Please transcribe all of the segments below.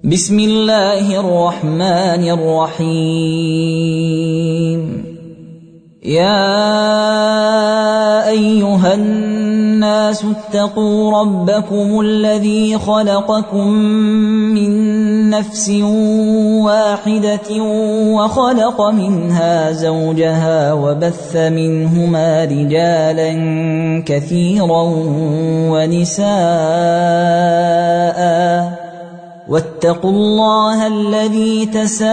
بسم الله الرحمن الرحيم. يا أيها الناس اتقوا ربكم الذي خلقكم من نفس واحدة وخلق منها زوجها وبث منهما رجالا كثيرا ونساء واتقوا الله الذي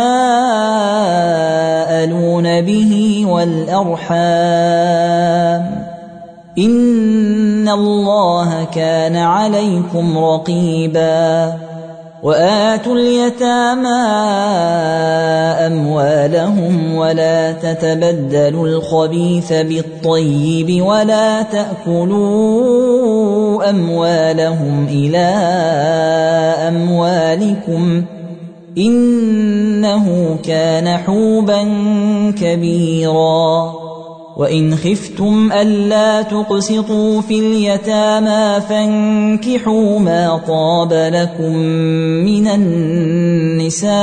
تساءلون به والأرحام إن الله كان عليكم رقيبا. وآتوا اليتامى أموالهم ولا تتبدلوا الخبيث بالطيب ولا تأكلوا أموالهم إلى أموالكم إنه كان حوبا كبيرا. وإن خفتم ألا تقسطوا في اليتامى فانكحوا ما طاب لكم من النساء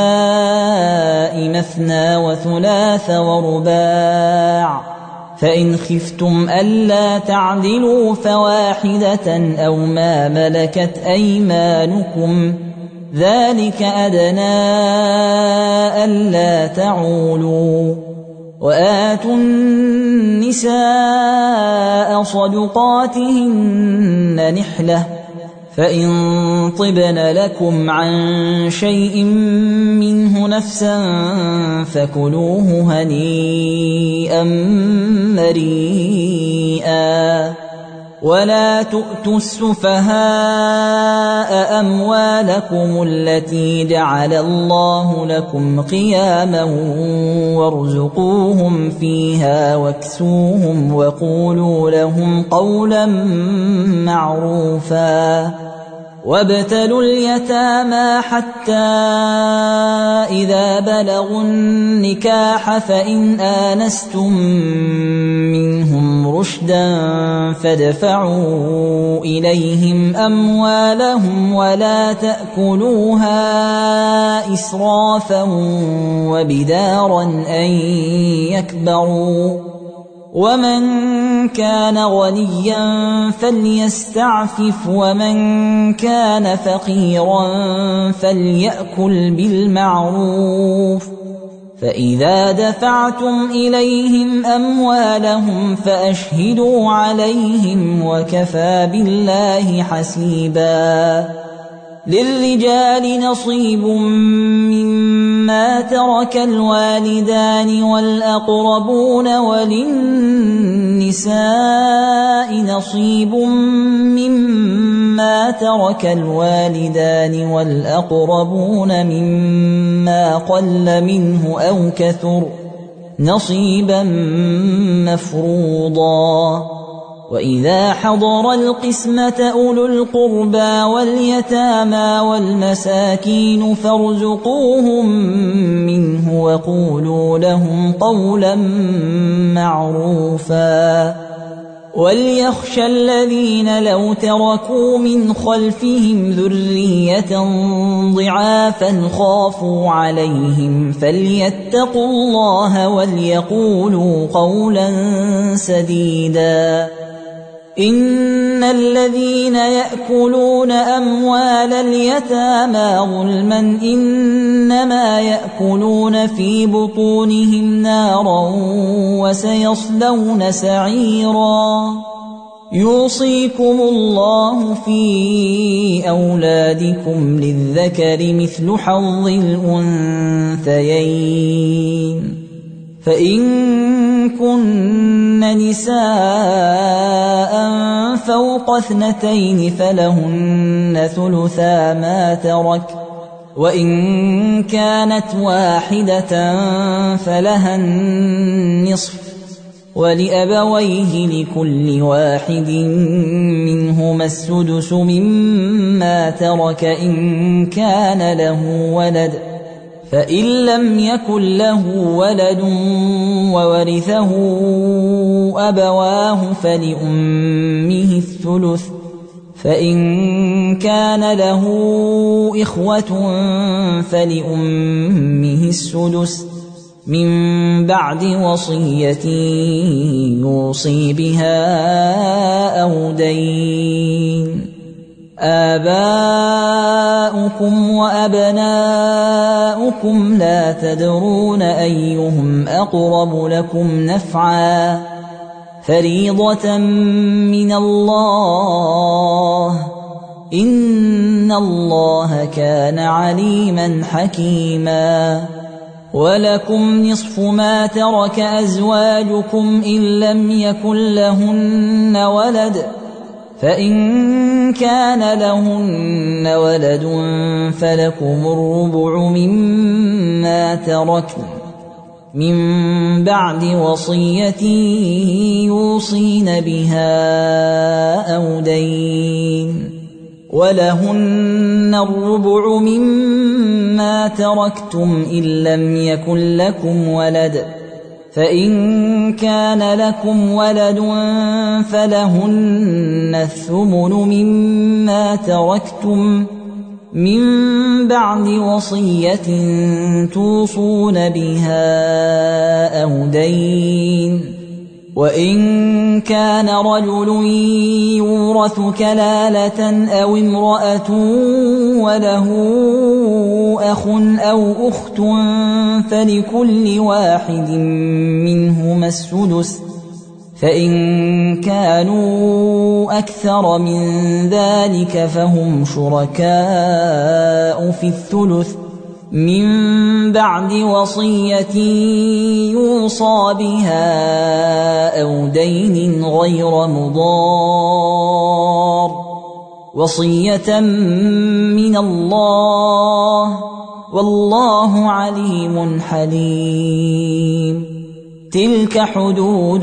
مثنى وثلاث ورباع، فإن خفتم ألا تعدلوا فواحدة أو ما ملكت أيمانكم ذلك أدنى ألا تعولوا. وآتوا النساء صدقاتهن نحلة، فإن طبن لكم عن شيء منه نفسا فكلوه هنيئا مريئا. ولا تؤتوا السفهاء أموالكم التي جعل الله لكم قياما وارزقوهم فيها واكسوهم وقولوا لهم قولا معروفا. وابتلوا اليتامى حتى إذا بلغوا النكاح فإن آنستم منهم رشدا فادفعوا إليهم أموالهم ولا تأكلوها إسرافا وبدارا أن يكبروا. ومن كان غنيا فليستعفف ومن كان فقيرا فليأكل بالمعروف. فإذا دفعتم إليهم أموالهم فأشهدوا عليهم وكفى بالله حسيبا. للرجال نصيب مما ترك الوالدان والأقربون وللنساء نصيب مما ترك الوالدان والأقربون مما قل منه أو كثر نصيبا مفروضا. وإذا حضر القسمة أولو القربى واليتامى والمساكين فارزقوهم منه وقولوا لهم قولا معروفا. وليخشى الذين لو تركوا من خلفهم ذرية ضعافا خافوا عليهم فليتقوا الله وليقولوا قولا سديدا. إن الذين يأكلون أموال اليتامى ظلما إنما يأكلون في بطونهم نارا وسيصلون سعيرا. يوصيكم الله في أولادكم للذكر مثل حظ الأنثيين، فإن كن نساء فوق 2 فلهن ثلثا ما ترك، وإن كانت واحدة فلها النصف، ولأبويه لكل واحد منهما السدس مما ترك إن كان له ولد، فإن لم يكن له ولد وورثه أبواه فلأمه الثلث، فإن كان له إخوة فلأمه السدس من بعد وصية يوصي بها أو دين. آباؤكم وأبناؤكم لا تدرون أيهم أقرب لكم نفعا فريضة من الله إن الله كان عليما حكيما. ولكم نصف ما ترك أزواجكم إن لم يكن لهن ولد فإن كان لهن ولد فلكم الربع مما تركن من بعد وصية يوصين بها أو دين. ولهن الربع مما تركتم إن لم يكن لكم ولد فإن كان لكم ولد فلهن الثمن مما تركتم من بعد وصية توصون بها أو دين. وإن كان رجل يورث كلالة أو امرأة وله أخ أو أخت فلكل واحد منهما السدس فإن كانوا أكثر من ذلك فهم شركاء في الثلث من بعد وصية يوصى بها أو دين غير مضار وصية من الله والله عليم حليم. تلك حدود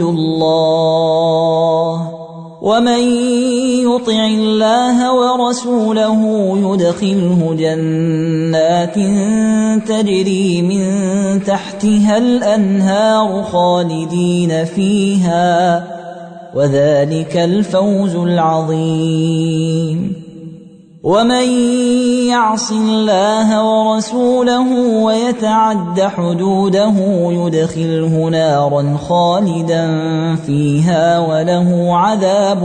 الله ومن يطع الله ورسوله يدخله جنات تجري من تحتها الأنهار خالدين فيها وذلك الفوز العظيم. ومن يعص الله ورسوله ويتعد حدوده يدخله نارا خالدا فيها وله عذاب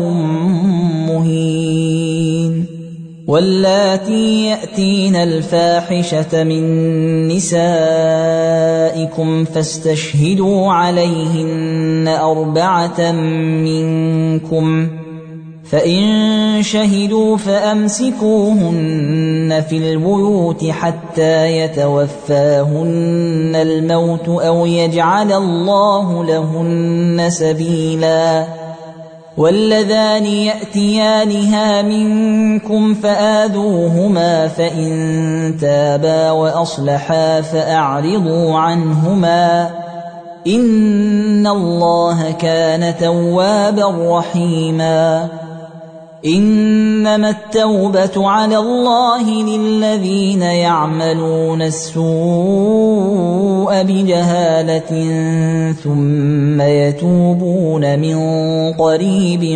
مهين. واللاتي يأتين الفاحشة من نسائكم فاستشهدوا عليهن 4 منكم فإن شهدوا فأمسكوهن في البيوت حتى يتوفاهن الموت أو يجعل الله لهن سبيلا. واللذان يأتيانها منكم فآذوهما فإن تابا وأصلحا فأعرضوا عنهما إن الله كان توابا رحيما. إنما التوبة على الله للذين يعملون السوء بجهالة ثم يتوبون من قريب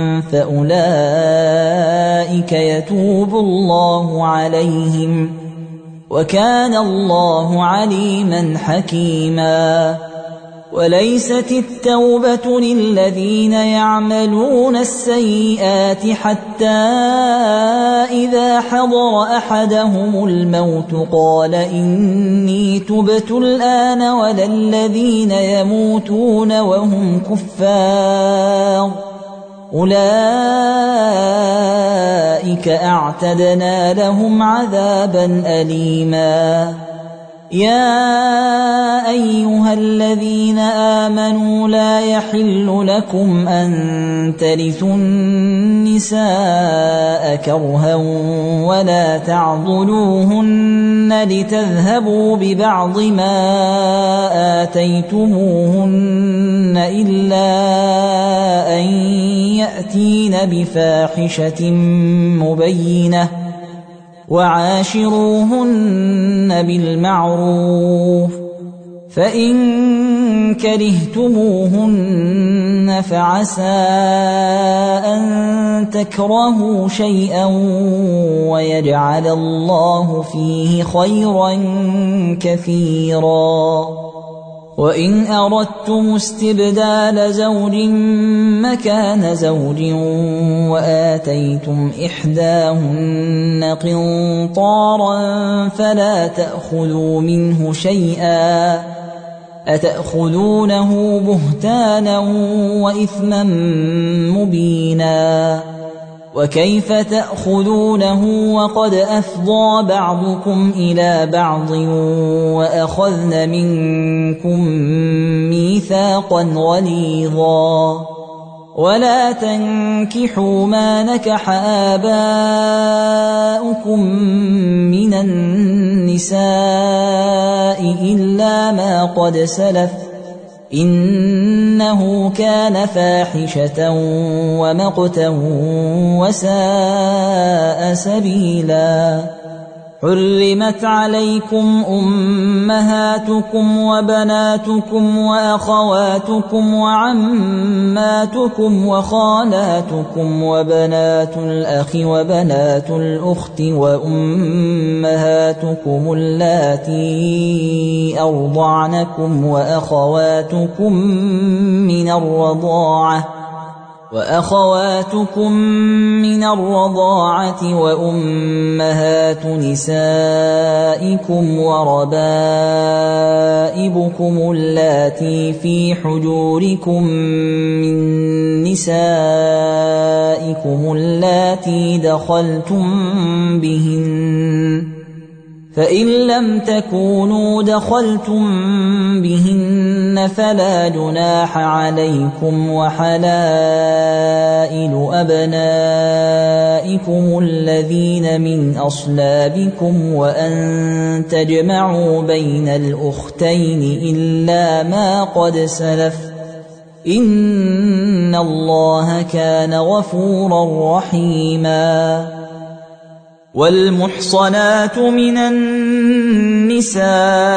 فأولئك يتوب الله عليهم وكان الله عليما حكيما. وليست التوبة للذين يعملون السيئات حتى إذا حضر أحدهم الموت قال إني تبت الآن ولا الذين يموتون وهم كفار أولئك أعتدنا لهم عذابا أليما. يا أيها الذين آمنوا لا يحل لكم أن ترثوا النساء كرها ولا تعضلوهن لتذهبوا ببعض ما آتيتموهن إلا أن يأتين بفاحشة مبينة وعاشروهن بالمعروف فإن كرهتموهن فعسى أن تكرهوا شيئا ويجعل الله فيه خيرا كثيرا. وإن أردتم استبدال زوج مكان زوج وآتيتم إحداهن قنطارا فلا تأخذوا منه شيئا أتأخذونه بهتانا وإثما مبينا. وكيف تأخذونه وقد أفضى بعضكم إلى بعض وأخذن منكم ميثاقا غليظا. ولا تنكحوا ما نكح آباؤكم من النساء إلا ما قد سلف إنه كان فاحشة ومقتا وساء سبيلا. حرمت عليكم أمهاتكم وبناتكم وأخواتكم وعماتكم وخالاتكم وبنات الأخ وبنات الأخت وأمهاتكم اللاتي أرضعنكم وأخواتكم من الرضاعة وأمهات نسائكم وربائبكم اللاتي في حجوركم من نسائكم اللاتي دخلتم بهن فإن لم تكونوا دخلتم بهن فلا جناح عليكم وحلائل أبنائكم الذين من أصلابكم وأن تجمعوا بين الأختين إلا ما قد سلف إن الله كان غفورا رحيما. والمحصنات من النساء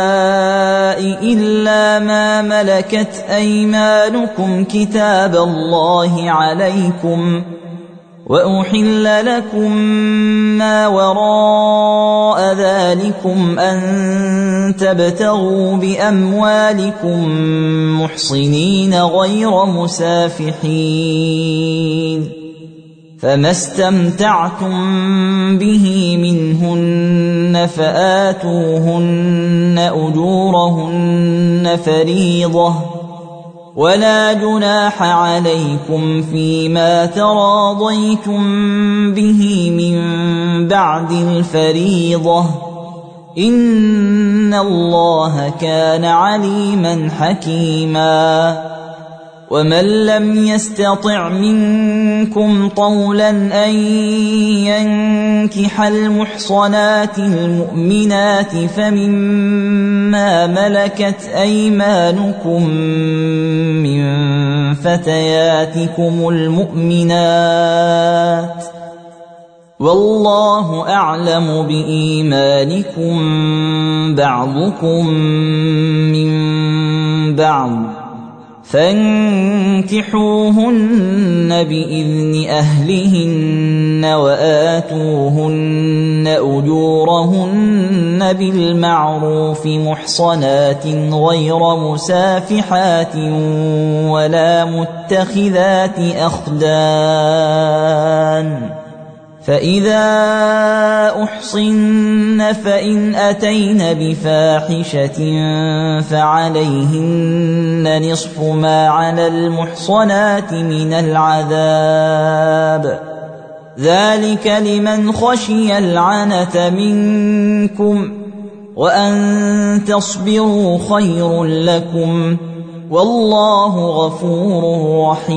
إلا ما ملكت أيمانكم كتاب الله عليكم وأحل لكم ما وراء ذلكم أن تبتغوا بأموالكم محصنين غير مسافحين فما استمتعتم به منهن فآتوهن أجورهن فريضة ولا جناح عليكم فيما تراضيتم به من بعد الفريضة إن الله كان عليما حكيما. ومن لم يستطع منكم طولا أن ينكح المحصنات المؤمنات فمما ملكت أيمانكم من فتياتكم المؤمنات والله أعلم بإيمانكم بعضكم من بعض فانكحوهن بإذن أهلهن وآتوهن أجورهن بالمعروف محصنات غير مسافحات ولا متخذات أخدان فإذا أحصن فإن أتين بفاحشة فعليهن نصف ما على المحصنات من العذاب ذلك لمن خشي العنة منكم وأن تصبروا خير لكم والله غفور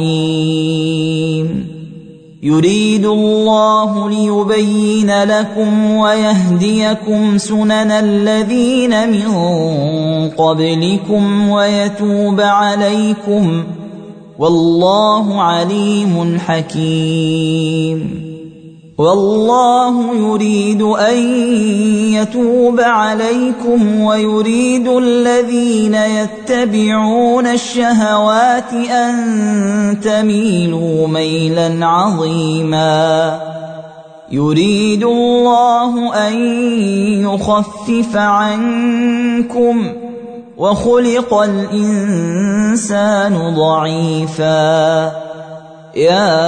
رحيم. يريد الله ليبين لكم ويهديكم سنن الذين من قبلكم ويتوب عليكم والله عليم حكيم. والله يريد أن يتوب عليكم ويريد الذين يتبعون الشهوات أن تميلوا ميلا عظيما يريد الله أن يخفف عنكم وخلق الإنسان ضعيفا يا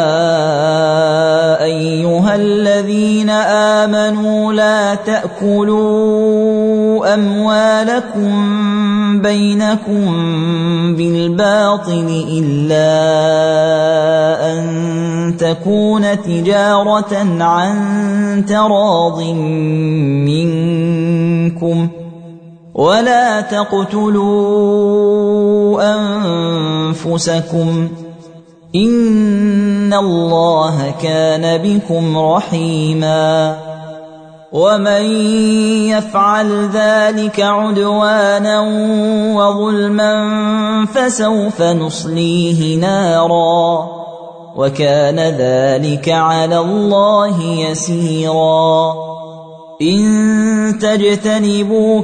أيها الذين آمنوا لا تأكلوا أموالكم بينكم بالباطل إلا أن تكون تجارة عن تراض منكم ولا تقتلوا أنفسكم إن الله كان بكم رحيما ومن يفعل ذلك عدوانا وظلما فسوف نصليه نارا وكان ذلك على الله يسيرا إن تجتنبوا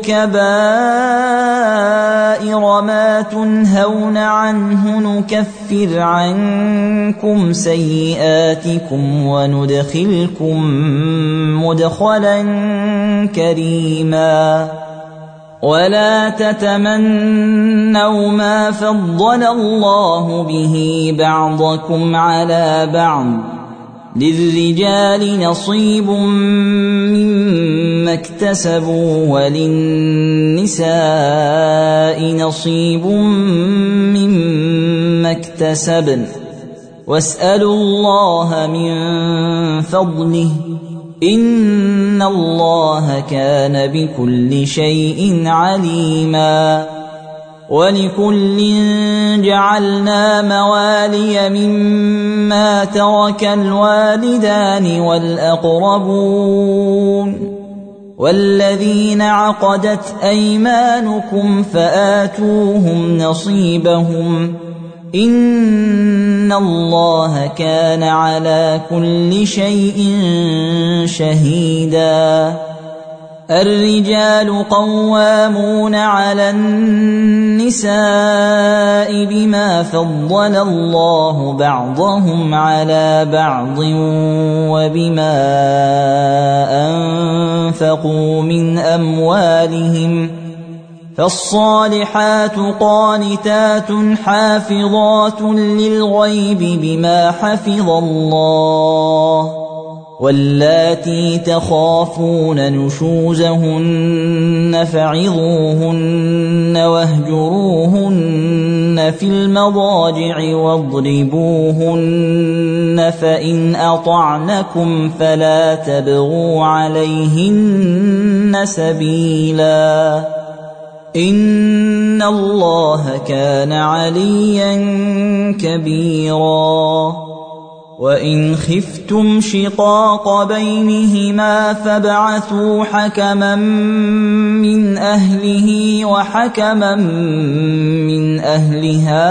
كبائر ما تنهون عنه نكفر عنكم سيئاتكم وندخلكم مدخلا كريما ولا تتمنوا ما فضل الله به بعضكم على بعض للرجال نصيب مما اكتسبوا وللنساء نصيب مما اكتسبن واسألوا الله من فضله إن الله كان بكل شيء عليما ولكل جعلنا موالي مما ترك الوالدان والأقربون والذين عقدت أيمانكم فآتوهم نصيبهم إن الله كان على كل شيء شهيدا الرجال قوامون على النساء بما فضل الله بعضهم على بعض وبما أنفقوا من أموالهم فالصالحات قانتات حافظات للغيب بما حفظ الله واللاتي تخافون نشوزهن فعظوهن واهجروهن في المضاجع واضربوهن فإن أطعنكم فلا تبغوا عليهن سبيلا إن الله كان عليا كبيرا وإن خفتم شقاق بينهما فابعثوا حكما من أهله وحكما من أهلها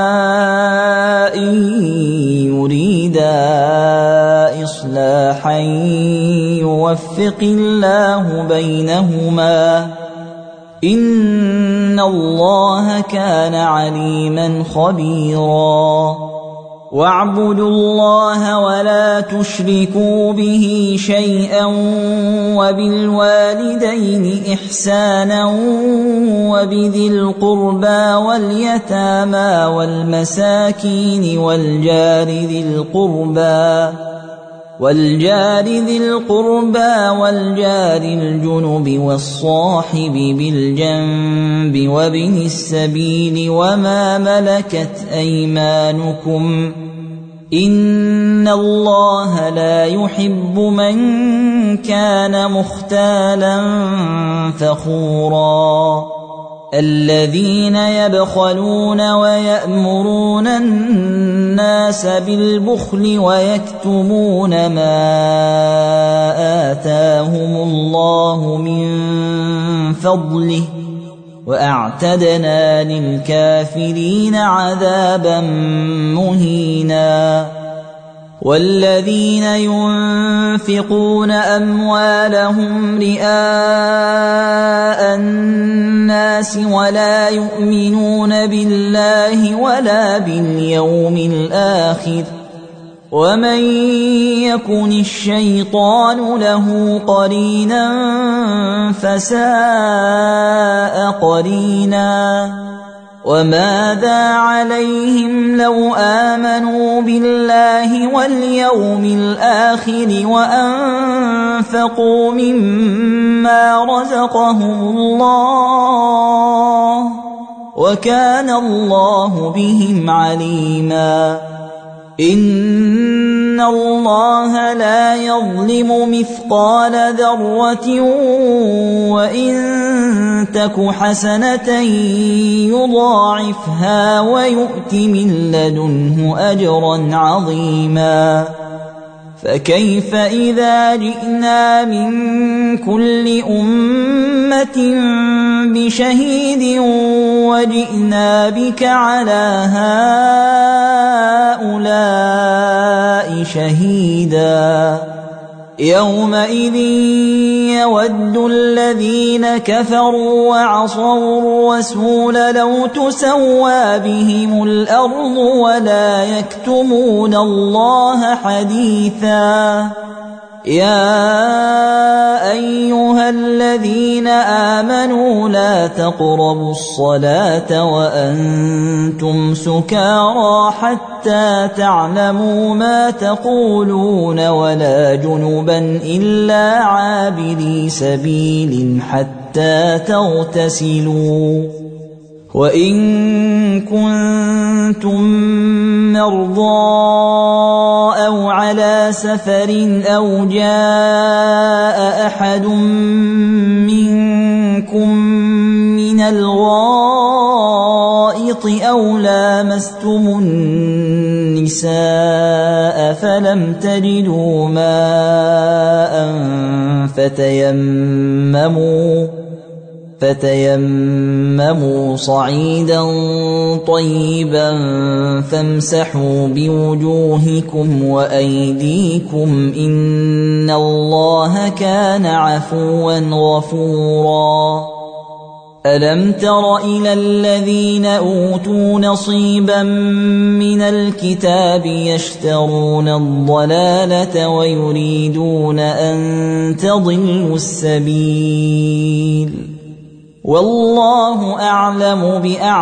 إن يريدا إصلاحا يوفق الله بينهما إن الله كان عليما خبيرا واعبدوا الله ولا تشركوا به شيئا وبالوالدين إحسانا وبذي القربى واليتامى والمساكين والجار ذي القربى والجار الجنب والصاحب بالجنب وابن السبيل وما ملكت أيمانكم إن الله لا يحب من كان مختالا فخورا الذين يبخلون ويأمرون الناس بالبخل ويكتمون ما آتاهم الله من فضله وأعتدنا للكافرين عذابا مهينا والذين ينفقون أموالهم رئاء الناس ولا يؤمنون بالله ولا باليوم الآخر ومن يكن الشيطان له قرينا فساء قرينا وماذا عليهم لو آمنوا بالله واليوم الآخر وأنفقوا مما رزقهم الله وكان الله بهم عليما إن الله لا يظلم مثقال ذرة وإن تك حسنة يضاعفها ويؤت من لدنه أجرا عظيما فكيف إذا جئنا من كل أمة بشهيد وجئنا بك على هؤلاء شهيدا يومئذ يود الذين كفروا وعصوا الرسول لو تسوى بهم الأرض ولا يكتمون الله حديثا يا أيها الذين آمنوا لا تقربوا الصلاة وأنتم سكارى حتى تعلموا ما تقولون ولا جنبا إلا عابري سبيل حتى تغتسلوا وإن كنتم مرضى أو على سفر أو جاء أحد منكم من الغائط أو لامستم النساء فلم تجدوا ماء فتيمموا صعيدا طيبا فامسحوا بوجوهكم وأيديكم إن الله كان عفوا غفورا ألم تر إلى الذين أوتوا نصيبا من الكتاب يشترون الضلالة ويريدون أن تضلوا السبيل والله أعلم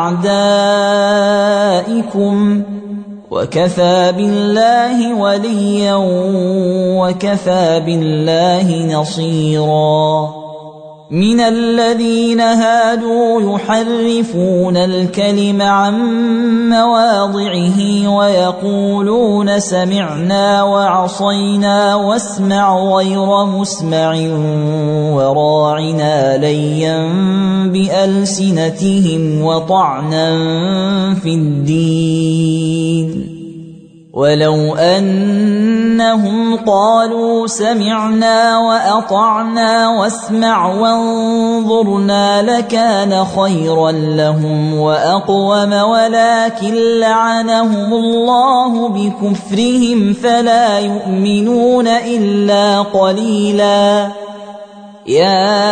بأعدائكم وكفى بالله وليا وكفى بالله نصيرا من الذين هادوا يحرفون الكلم عن مواضعه ويقولون سمعنا وعصينا واسمع غير مسمع وراعنا ليا بألسنتهم وطعنا في الدين ولو أنهم قالوا سمعنا وأطعنا واسمع وانظرنا لكان خيرا لهم وأقوم ولكن لعنهم الله بكفرهم فلا يؤمنون إلا قليلا يا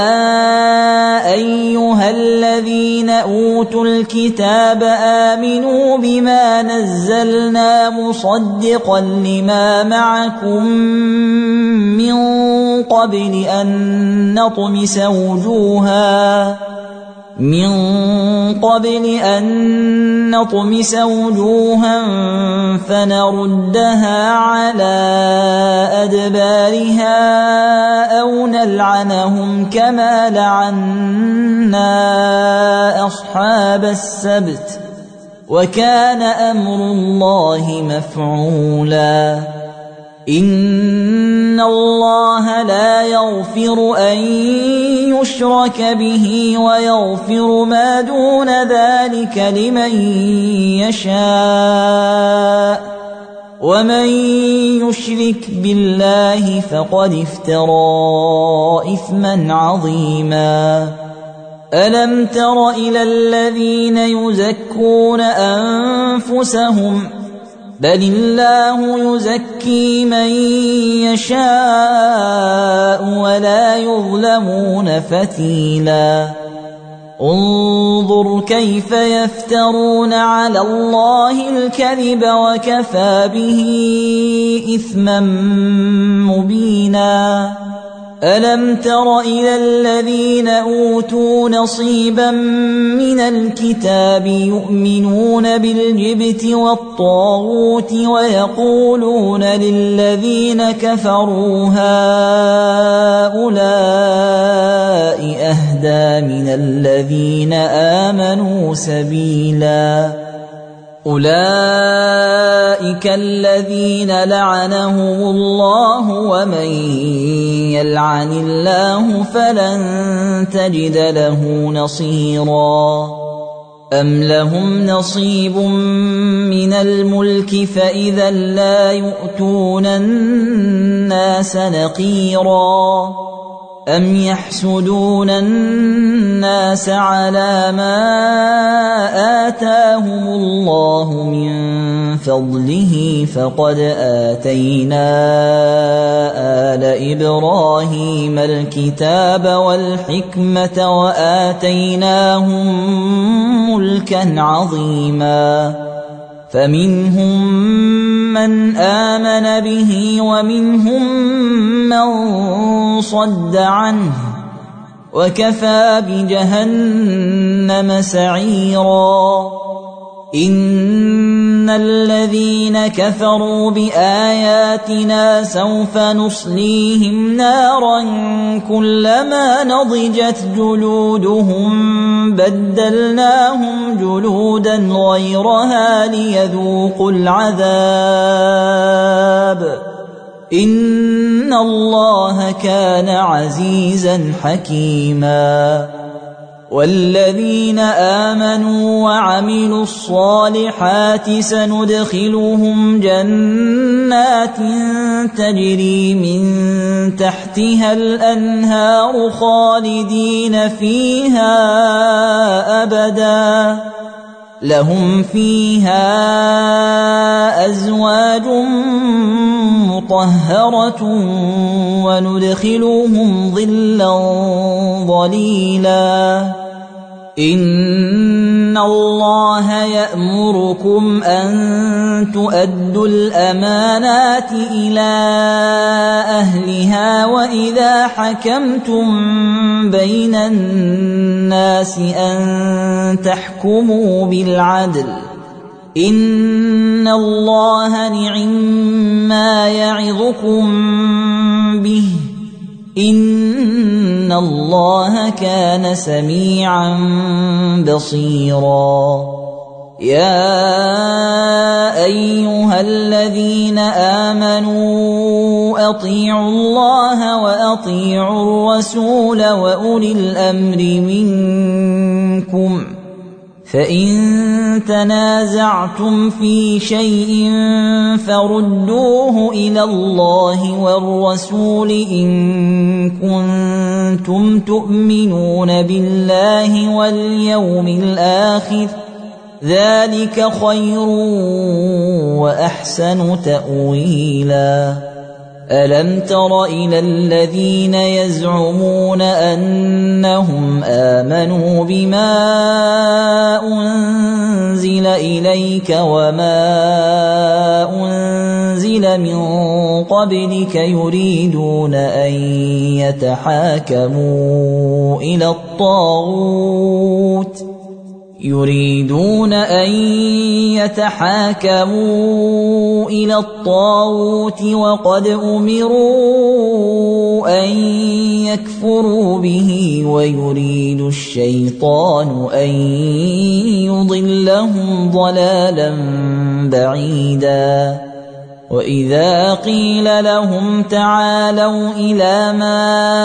أيها الذين أوتوا الكتاب آمنوا بما نزلنا مصدقا لما معكم من قبل أن نطمس وجوها فنردها على أدبارها أو نلعنهم كما لعنا أصحاب السبت وكان أمر الله مفعولا إن الله لا يغفر أن يشرك به ويغفر ما دون ذلك لمن يشاء ومن يشرك بالله فقد افترى إثما عظيما ألم تر إلى الذين يزكون أنفسهم بل الله يزكي من يشاء ولا يظلمون فتيلا انظر كيف يفترون على الله الكذب وكفى به إثما مبينا ألم تر إلى الذين أوتوا نصيبا من الكتاب يؤمنون بالجبت والطاغوت ويقولون للذين كفروا هؤلاء أهدى من الذين آمنوا سبيلا أولئك الذين لعنهم الله ومن يلعن الله فلن تجد له نصيرا أم لهم نصيب من الملك فإذا لا يؤتون الناس نقيرا أم يحسدون الناس على ما آتاهم الله من فضله فقد آتينا آل إبراهيم الكتاب والحكمة وآتيناهم ملكا عظيما فمنهم من آمن به ومنهم من صد عنه وكفى بجهنم سعيرا إن الذين كفروا بآياتنا سوف نصليهم نارا كلما نضجت جلودهم بدلناهم جلودا غيرها ليذوقوا العذاب إن الله كان عزيزا حكيما والذين آمنوا وعملوا الصالحات سندخلهم جنات تجري من تحتها الأنهار خالدين فيها أبدا لهم فيها أزواج مطهرة وندخلهم ظلا ظليلا إن الله يأمركم أن تؤدوا الأمانات إلى أهلها وإذا حكمتم بين الناس أن تحكموا بالعدل إن الله نعما يعظكم به إن الله كان سميعا بصيرا يا أيها الذين آمنوا أطيعوا الله وأطيعوا الرسول وأولي الأمر منكم فإن تنازعتم في شيء فردوه إلى الله والرسول إن كنتم تؤمنون بالله واليوم الآخر ذلك خير وأحسن تأويلا ألم تر إلى الذين يزعمون أنهم آمنوا بما أنزل إليك وما أنزل من قبلك يريدون أن يتحاكموا إلى الطاغوت وقد أمروا أن يكفروا به ويريد الشيطان أن يضلهم ضلالا بعيدا وإذا قيل لهم تعالوا إلى ما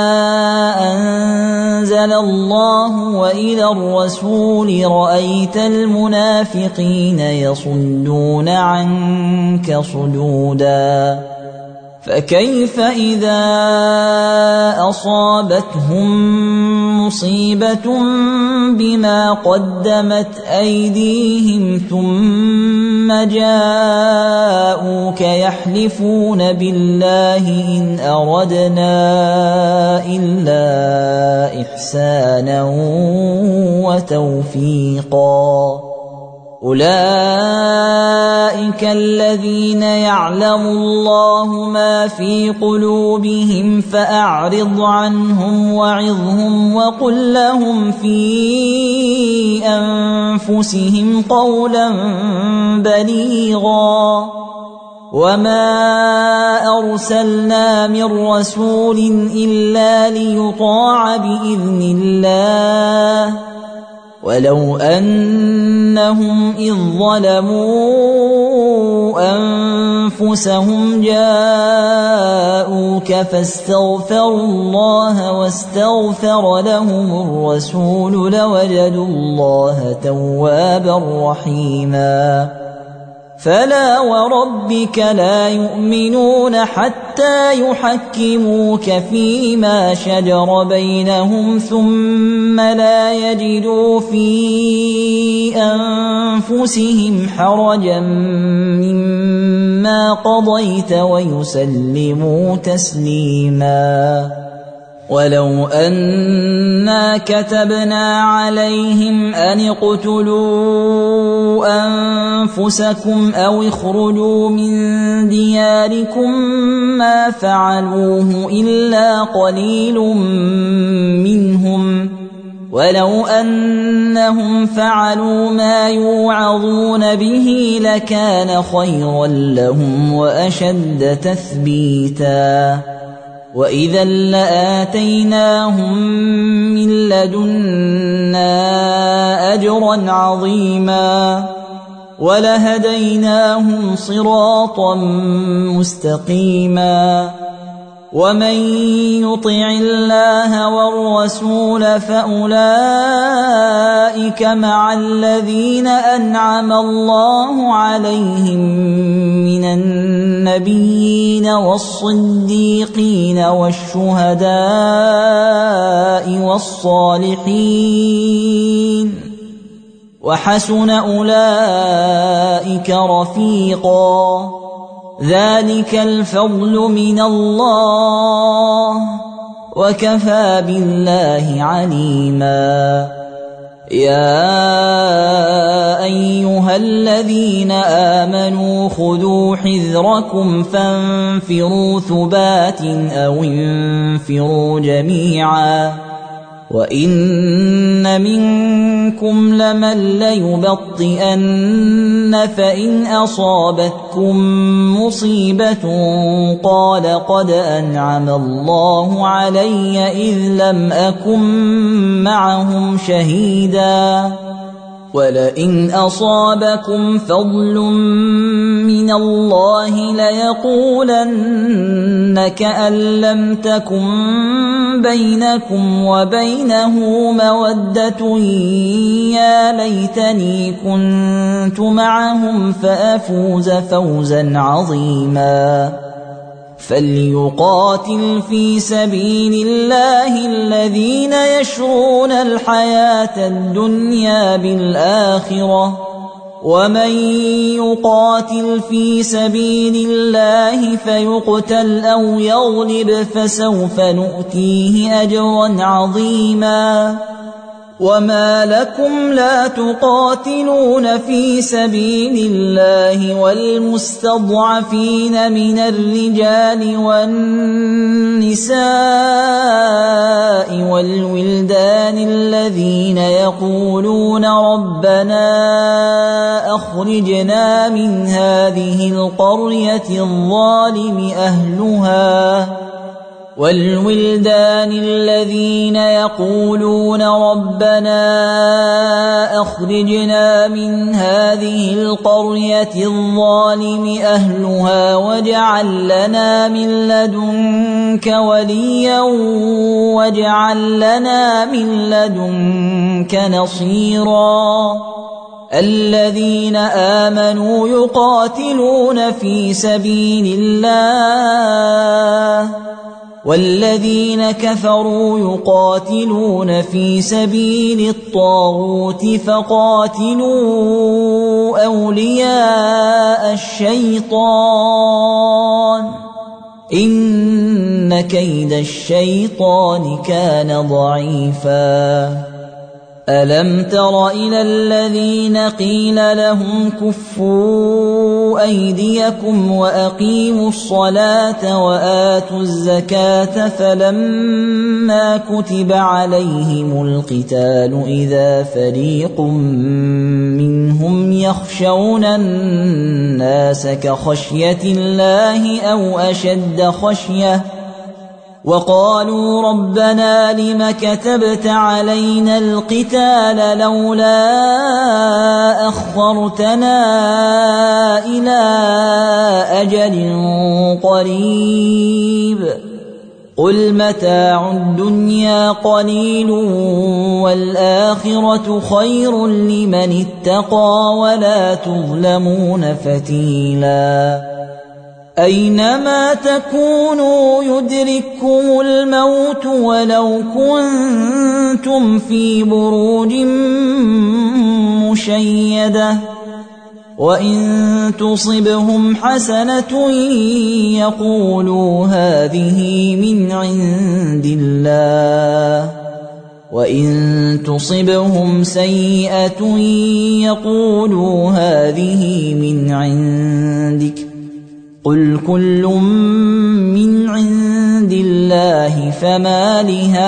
أنزل الله وإلى الرسول رأيت المنافقين يصدون عنك صدودا فكيف إذا أصابتهم مصيبة بما قدمت أيديهم ثم جاءوك يحلفون بالله إن أردنا إلا إحسانا وتوفيقا أولئك الذين يعلم الله ما في قلوبهم فأعرض عنهم وعظهم وقل لهم في أنفسهم قولا بليغا وما أرسلنا من رسول إلا ليطاع بإذن الله ولو أنهم إذ ظلموا أنفسهم جاءوك فاستغفروا الله واستغفر لهم الرسول لوجدوا الله توابا رحيما فلا وربك لا يؤمنون حتى يحكموك فيما شجر بينهم ثم لا يجدوا في أنفسهم حرجا مما قضيت ويسلموا تسليما ولو أنا كتبنا عليهم أن اقتلوا أنفسكم أو اخرجوا من دياركم ما فعلوه إلا قليل منهم ولو أنهم فعلوا ما يوعظون به لكان خيرا لهم وأشد تثبيتا وإذا لآتيناهم من لدنا أجرا عظيما ولهديناهم صراطا مستقيما ومن يطع الله والرسول فأولئك مع الذين أنعم الله عليهم من النبيين والصديقين والشهداء والصالحين وحسن أولئك رفيقا ذلك الفضل من الله وكفى بالله عليما يا أيها الذين آمنوا خذوا حذركم فانفروا ثبات أو انفروا جميعا وإن منكم لمن ليبطئن فإن أصابتكم مصيبة قال قد أنعم الله علي إذ لم أكن معهم شهيدا ولئن أصابكم فضل من الله ليقولن كأن لم تكن بينكم وبينه مودة يا ليتني كنت معهم فأفوز فوزا عظيما فليقاتل في سبيل الله الذين يشرون الحياة الدنيا بالآخرة ومن يقاتل في سبيل الله فيقتل أو يغلب فسوف نؤتيه أجرا عظيما وما لكم لا تقاتلون في سبيل الله والمستضعفين من الرجال والنساء والولدان الذين يقولون ربنا أخرجنا من هذه القرية الظالم أهلها والولدان الذين يقولون ربنا أخرجنا من هذه القرية الظالم أهلها واجعل لنا من لدنك وليا واجعل لنا من لدنك نصيرا الذين آمنوا يقاتلون في سبيل الله والذين كفروا يقاتلون في سبيل الطاغوت فقاتلوا أولياء الشيطان إن كيد الشيطان كان ضعيفا ألم تر إلى الذين قيل لهم كفوا أيديكم وأقيموا الصلاة وآتوا الزكاة فلما كتب عليهم القتال إذا فريق منهم يخشون الناس كخشية الله أو أشد خشية وقالوا ربنا لم كتبت علينا القتال لولا أخرتنا إلى أجل قريب قل متاع الدنيا قليل والآخرة خير لمن اتقى ولا تظلمون فتيلا أينما تكونوا يدرككم الموت ولو كنتم في بروج مشيدة وإن تصبهم حسنة يقولوا هذه من عند الله وإن تصبهم سيئة يقولوا هذه من عندك قل كل من عند الله فما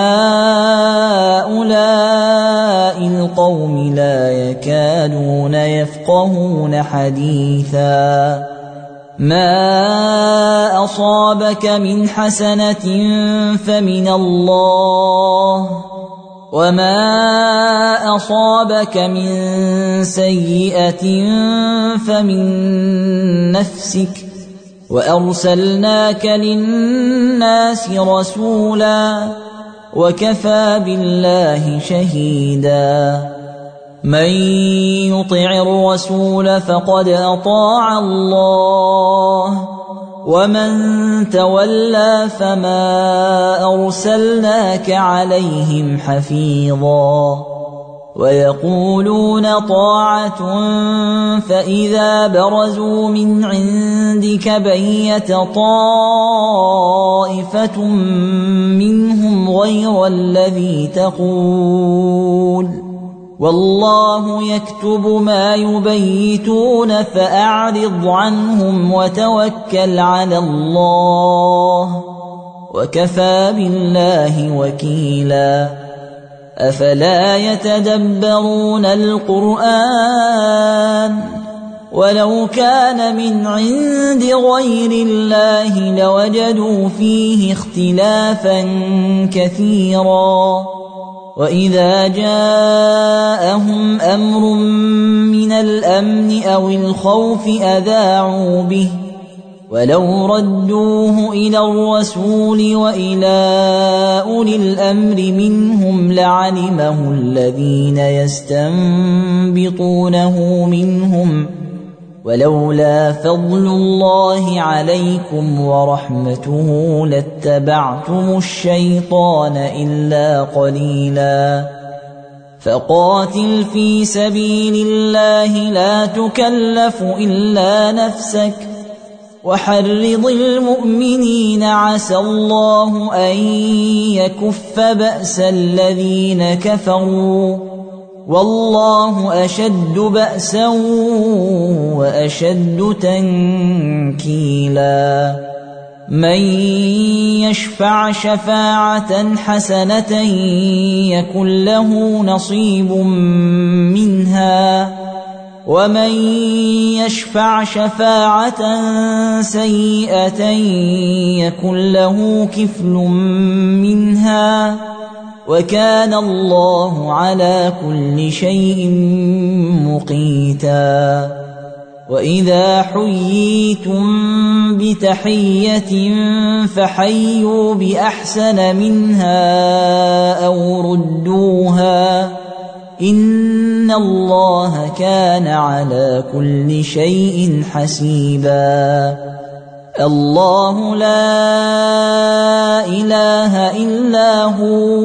لهؤلاء القوم لا يكادون يفقهون حديثا ما أصابك من حسنة فمن الله وما أصابك من سيئة فمن نفسك وأرسلناك للناس رسولا وكفى بالله شهيدا من يطع الرسول فقد أطاع الله ومن تولى فما أرسلناك عليهم حفيظا ويقولون طاعة فإذا برزوا من عندك بيت طائفة منهم غير الذي تقول والله يكتب ما يبيتون فأعرض عنهم وتوكل على الله وكفى بالله وكيلا أفلا يتدبرون القرآن ولو كان من عند غير الله لوجدوا فيه اختلافا كثيرا وإذا جاءهم أمر من الأمن أو الخوف أذاعوا به ولو ردوه إلى الرسول وإلى أولي الأمر منهم لعلمه الذين يستنبطونه منهم ولولا فضل الله عليكم ورحمته لاتبعتم الشيطان إلا قليلا فقاتل في سبيل الله لا تكلف إلا نفسك وحرض المؤمنين عسى الله أن يكف بأس الذين كفروا والله أشد بأسا وأشد تنكيلا من يشفع شفاعة حسنة يكن له نصيب منها ومن يشفع شفاعة سيئة يكن له كفل منها وكان الله على كل شيء مقيتا وإذا حييتم بتحية فحيوا بأحسن منها أو ردوها إن الله كان على كل شيء حسيبا الله لا إله إلا هو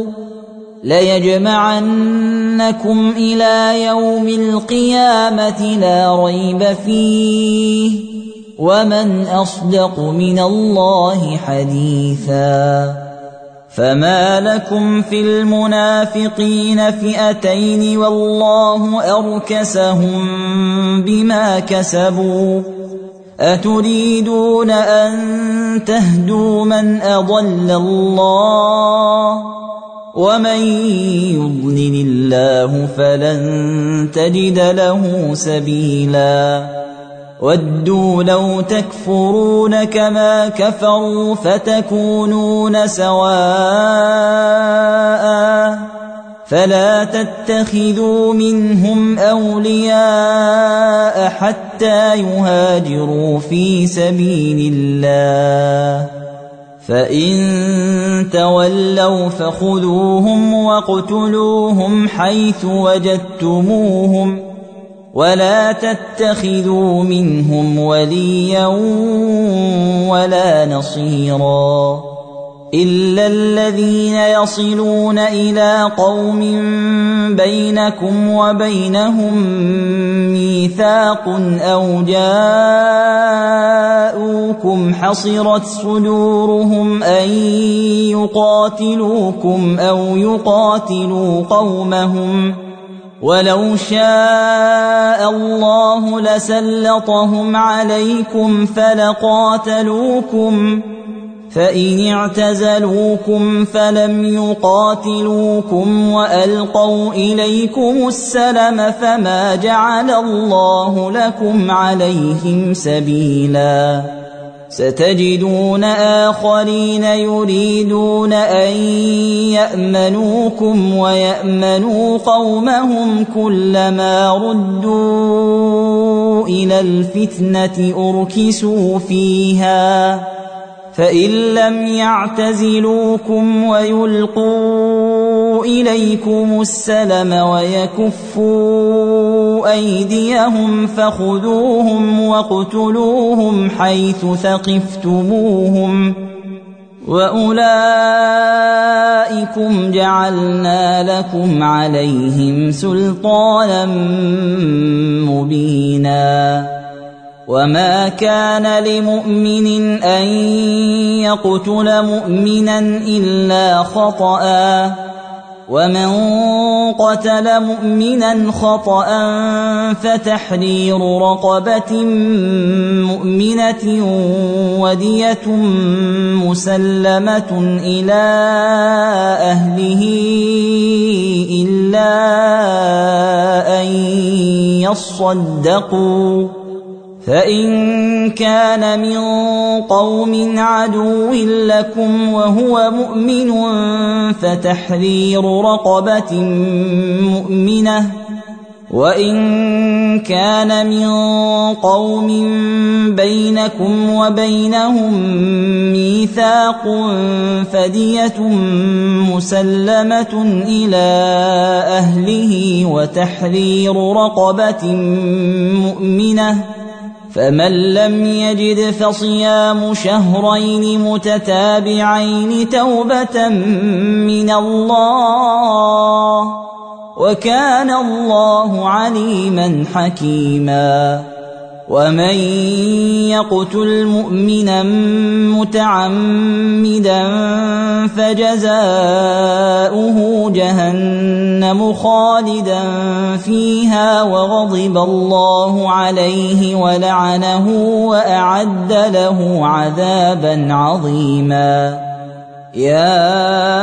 ليجمعنكم إلى يوم القيامة لا ريب فيه ومن أصدق من الله حديثا فما لكم في المنافقين فئتين والله أركسهم بما كسبوا أتريدون أن تهدوا من أضل الله ومن يضلل الله فلن تجد له سبيلا ودوا لو تكفرون كما كفروا فتكونون سواء فلا تتخذوا منهم أولياء حتى يهاجروا في سبيل الله فإن تولوا فخذوهم واقتلوهم حيث وجدتموهم ولا تتخذوا منهم وليا ولا نصيرا إلا الذين يصلون إلى قوم بينكم وبينهم ميثاق أو جاءوكم حصرت صدورهم أن يقاتلوكم أو يقاتلوا قومهم ولو شاء الله لسلطهم عليكم فلقاتلوكم فإن اعتزلوكم فلم يقاتلوكم وألقوا إليكم السلم فما جعل الله لكم عليهم سبيلا ستجدون آخرين يريدون أن يأمنوكم ويأمنوا قومهم كلما ردوا إلى الفتنة أركسوا فيها فإن لم يعتزلوكم ويلقوا إليكم السلم ويكفوا أيديهم فخذوهم واقتلوهم حيث ثقفتموهم وأولئكم جعلنا لكم عليهم سلطانا مبينا وما كان لمؤمن أن يقتل مؤمنا إلا خطأ ومن قتل مؤمنا خطأ فتحرير رقبة مؤمنة ودية مسلمة إلى أهله إلا أن يصدقوا فإن كان من قوم عدو لكم وهو مؤمن فتحرير رقبة مؤمنة وإن كان من قوم بينكم وبينهم ميثاق فدية مسلمة إلى أهله وتحرير رقبة مؤمنة فمن لم يجد فصيام شهرين متتابعين توبة من الله وكان الله عليما حكيما ومن يقتل مؤمنا متعمدا فجزاؤه جهنم خالدا فيها وغضب الله عليه ولعنه وأعد له عذابا عظيما يا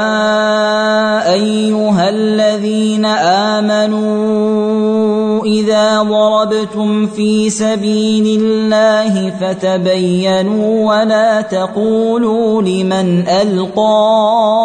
أيها الذين آمنوا إذا ضربتم في سبيل الله فتبينوا ولا تقولوا لمن ألقى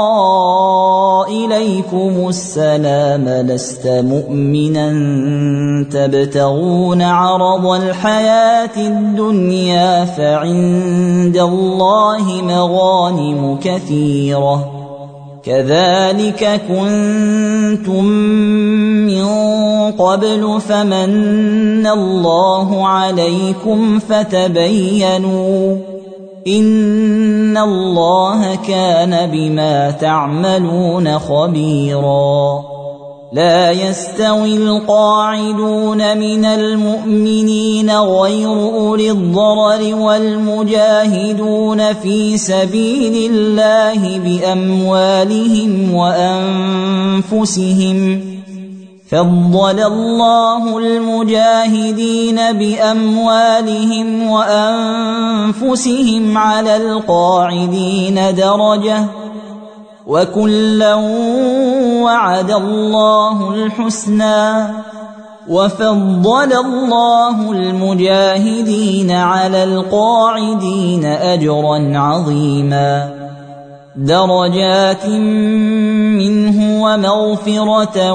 إليكم السلام لست مؤمنا تبتغون عرض الحياة الدنيا فعند الله مغانم كثيرة كذلك كنتم من قبل فمن الله عليكم فتبينوا إن الله كان بما تعملون خبيرا لا يستوي القاعدون من المؤمنين غير أولي الضرر والمجاهدون في سبيل الله بأموالهم وأنفسهم فضل الله المجاهدين بأموالهم وأنفسهم على القاعدين درجة وكلا وعد الله الحسنى وفضل الله المجاهدين على القاعدين أجرا عظيما درجات منه ومغفرة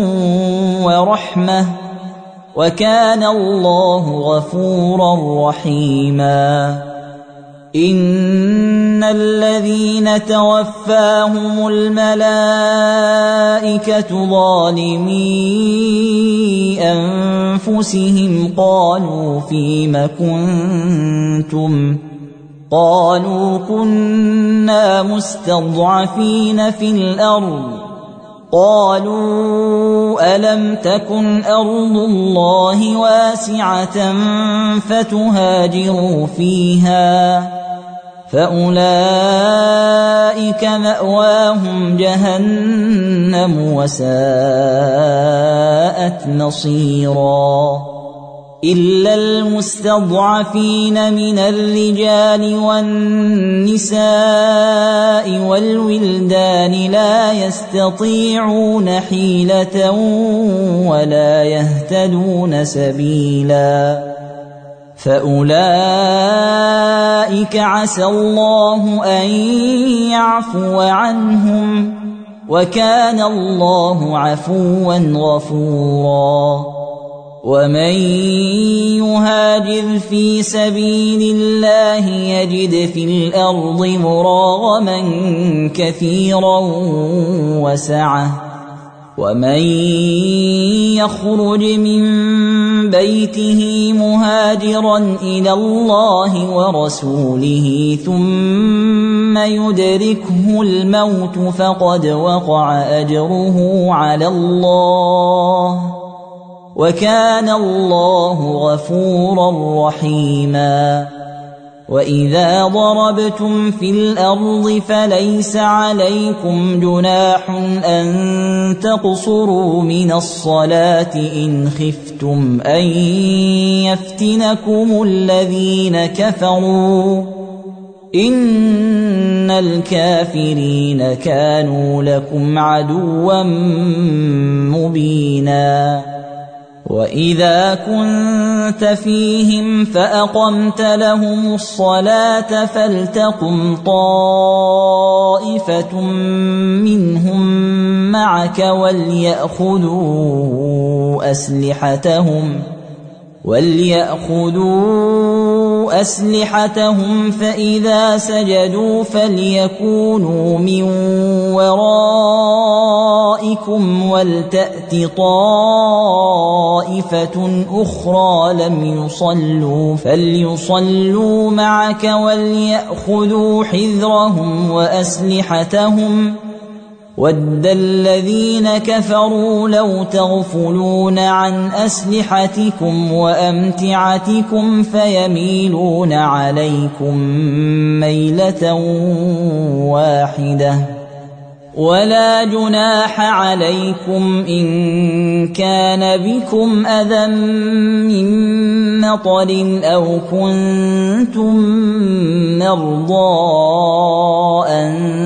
ورحمة وكان الله غفورا رحيما إن الذين توفاهم الملائكة ظالمي أنفسهم قالوا فيم كنتم قالوا كنا مستضعفين في الأرض قالوا ألم تكن أرض الله واسعة فتهاجروا فيها فأولئك مأواهم جهنم وساءت مصيرا إلا المستضعفين من الرجال والنساء والولدان لا يستطيعون حيلة ولا يهتدون سبيلا فأولئك عسى الله أن يعفو عنهم وكان الله عفوا غفورا ومن يهاجر في سبيل الله يجد في الأرض مراغما كثيرا وسعة ومن يخرج من بيته مهاجرا إلى الله ورسوله ثم يدركه الموت فقد وقع أجره على الله وكان الله غفورا رحيما وإذا ضربتم في الأرض فليس عليكم جناح أن تقصروا من الصلاة إن خفتم أن يفتنكم الذين كفروا إن الكافرين كانوا لكم عدوا مبينا وإذا كنت فيهم فأقمت لهم الصلاة فلتقم طائفة منهم معك وليأخذوا أسلحتهم فإذا سجدوا فليكونوا من ورائكم ولتأت طائفة أخرى لم يصلوا فليصلوا معك وليأخذوا حذرهم وأسلحتهم ود الذين كفروا لو تغفلون عن أسلحتكم وأمتعتكم فيميلون عليكم ميلة واحدة ولا جناح عليكم إن كان بكم أذى من مطر أو كنتم مرضى أن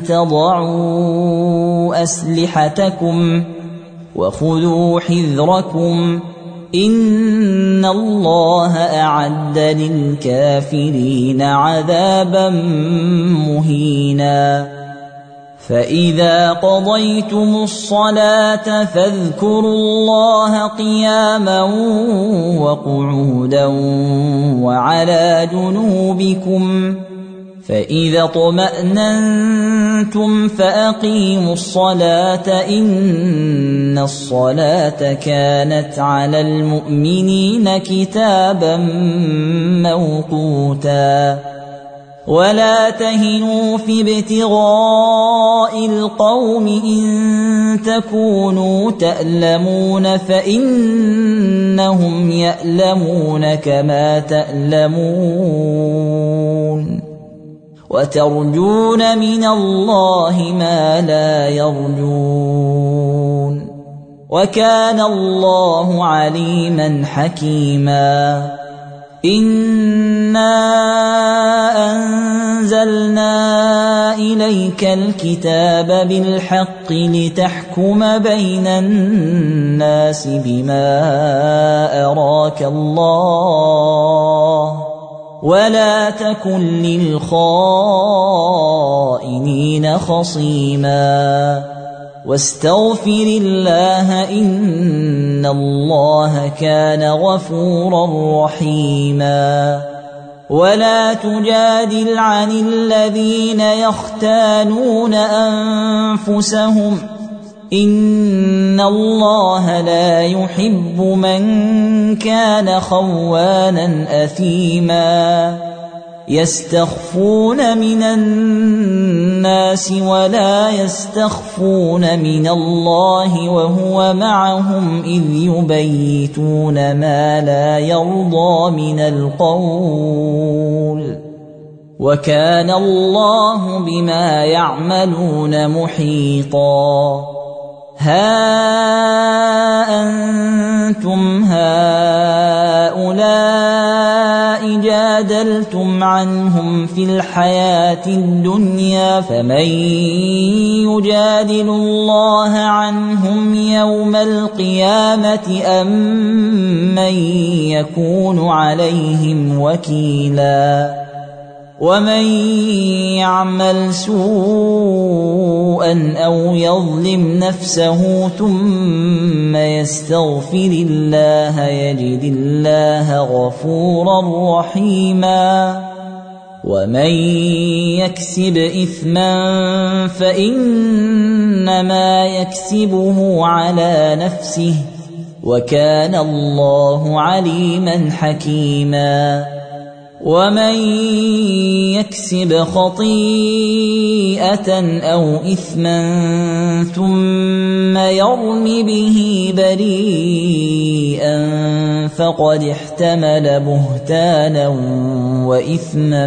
تضعوا أسلحتكم وخذوا حذركم إن الله أعد للكافرين عذابا مهينا فإذا قضيتم الصلاة فاذكروا الله قياما وقعودا وعلى جنوبكم فإذا اطمأننتم فأقيموا الصلاة إن الصلاة كانت على المؤمنين كتابا موقوتا ولا تهنوا في ابتغاء القوم إن تكونوا تألمون فإنهم يألمون كما تألمون وترجون من الله ما لا يرجون وكان الله عليما حكيما إنا أنزلنا إليك الكتاب بالحق لتحكم بين الناس بما أراك الله ولا تكن للخائنين خصيما واستغفر الله إن الله كان غفورا رحيما ولا تجادل عن الذين يختانون أنفسهم إن الله لا يحب من كان خوانا أثيما يستخفون من الناس ولا يستخفون من الله وهو معهم إذ يبيتون ما لا يرضى من القول وكان الله بما يعملون محيطا ها أنتم هؤلاء جادلتم عنهم في الحياة الدنيا فمن يجادل الله عنهم يوم القيامة أم من يكون عليهم وكيلا ومن يعمل سوءا أو يظلم نفسه ثم يستغفر الله يجد الله غفورا رحيما ومن يكسب إثما فإنما يكسبه على نفسه وكان الله عليما حكيما ومن يكسب خطيئة أو إثما ثم يرم به بريئا فقد احتمل بهتانا وإثما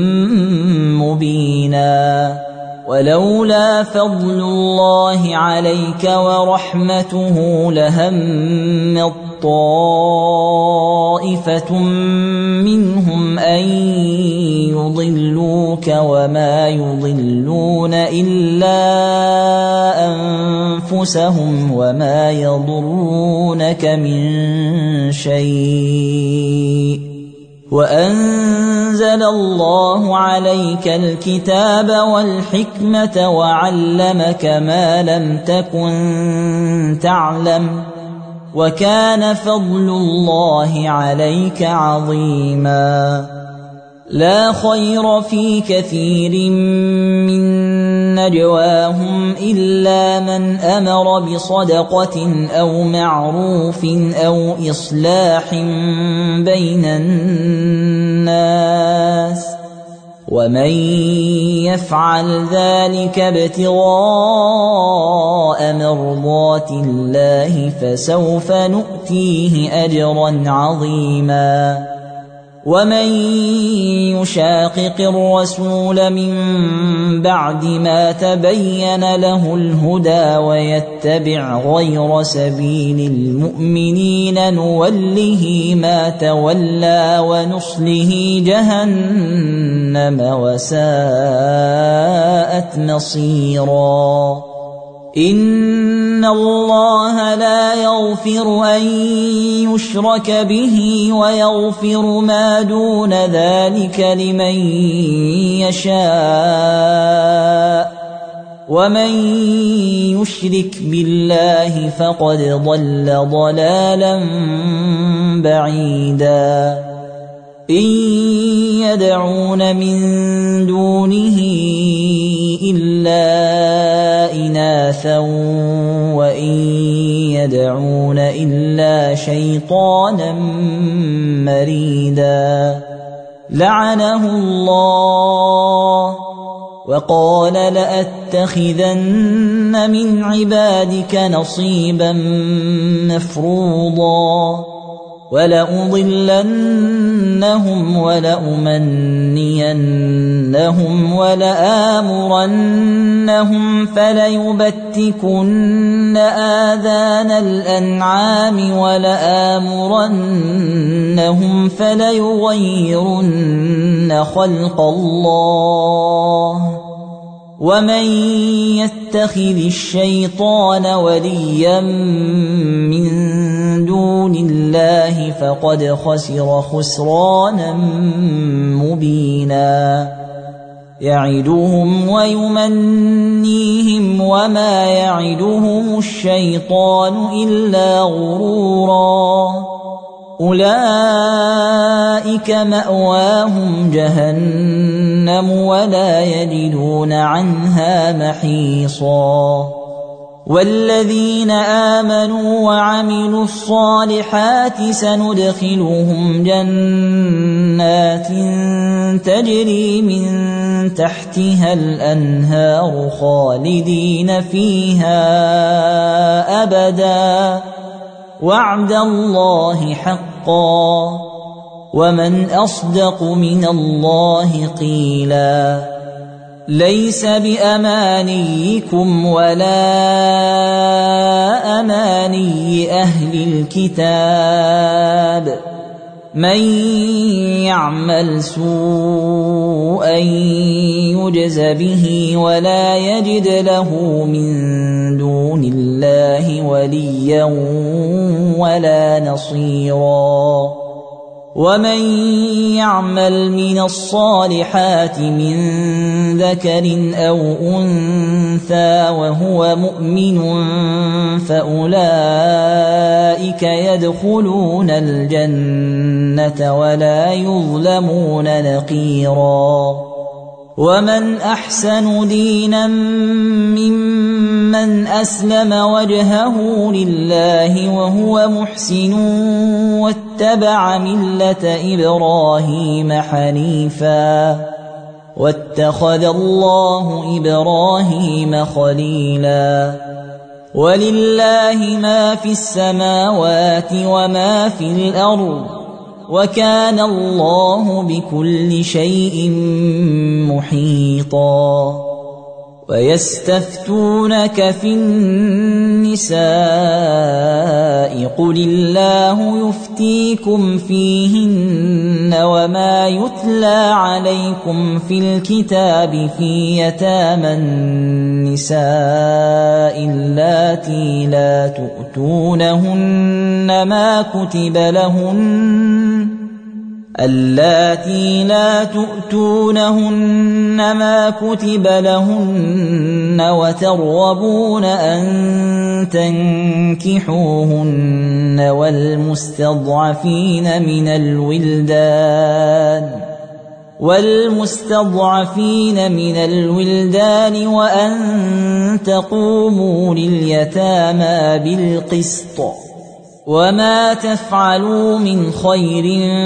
مبينا ولولا فضل الله عليك ورحمته لهم طائفة منهم أن يضلوك وما يضلون إلا أنفسهم وما يضرونك من شيء وأنزل الله عليك الكتاب والحكمة وعلمك ما لم تكن تعلم وكان فضل الله عليك عظيما لا خير في كثير من نجواهم إلا من أمر بصدقة أو معروف أو إصلاح بين الناس ومن يفعل ذلك ابتغاء مرضات الله فسوف نؤتيه أجرا عظيما ومن يشاقق الرسول من بعد ما تبين له الهدى ويتبع غير سبيل المؤمنين نوله ما تولى ونصله جهنم وساءت مصيرا إن الله لا يغفر أن يشرك به ويغفر ما دون ذلك لمن يشاء ومن يشرك بالله فقد ضل ضلالا بعيدا إن يدعون من دونه إلا إناثا وإن يدعون إلا شيطانا مريدا لعنه الله وقال لأتخذن من عبادك نصيبا مفروضا ولأضلنهم ولأمنينهم ولآمرنهم فليبتكن آذان الأنعام ولآمرنهم فليغيرن خلق الله ومن يتخذ الشيطان وليا من دون الله فقد خسر خسرانا مبينا يعدهم ويمنيهم وما يعدهم الشيطان إلا غرورا أولئك مأواهم جهنم ولا يجدون عنها محيصا والذين آمنوا وعملوا الصالحات سندخلهم جنات تجري من تحتها الأنهار خالدين فيها أبدا وعد الله حقا ومن أصدق من الله قيلا ليس بأمانيكم ولا أماني أهل الكتاب من يعمل سوءا يجز به ولا يجد له من دون الله وليا ولا نصيرا ومن يعمل من الصالحات من ذكر أو أنثى وهو مؤمن فأولئك يدخلون الجنة ولا يظلمون نقيرا ومن أحسن دينا ممن أسلم وجهه لله وهو محسن واتبع ملة إبراهيم حنيفا واتخذ الله إبراهيم خليلا ولله ما في السماوات وما في الأرض وكان الله بكل شيء محيطا ويستفتونك في النساء قل الله يفتيكم فيهن وما يتلى عليكم في الكتاب في يتامى النساء اللاتي لا تؤتونهن ما كتب لهن وترغبون أن تنكحوهن والمستضعفين من الولدان وأن تقوموا لليتامى بالقسط وما تفعلوا من خير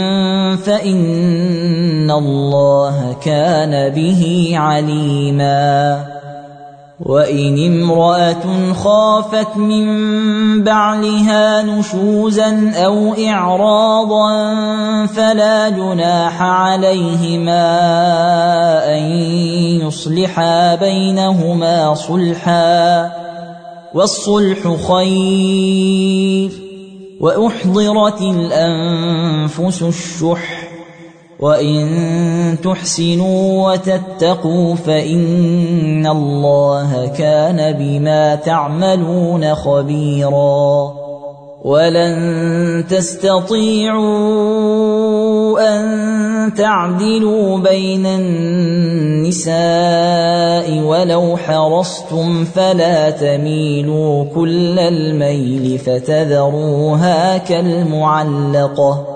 فإن الله كان به عليما وإن امرأة خافت من بعلها نشوزا أو إعراضا فلا جناح عليهما أن يصلحا بينهما صلحا والصلح خير وأحضرت الأنفس الشح وإن تحسنوا وتتقوا فإن الله كان بما تعملون خبيرا ولن تستطيعوا أن تعدلوا بين النساء ولو حرصتم فلا تميلوا كل الميل فتذروها كالمعلقة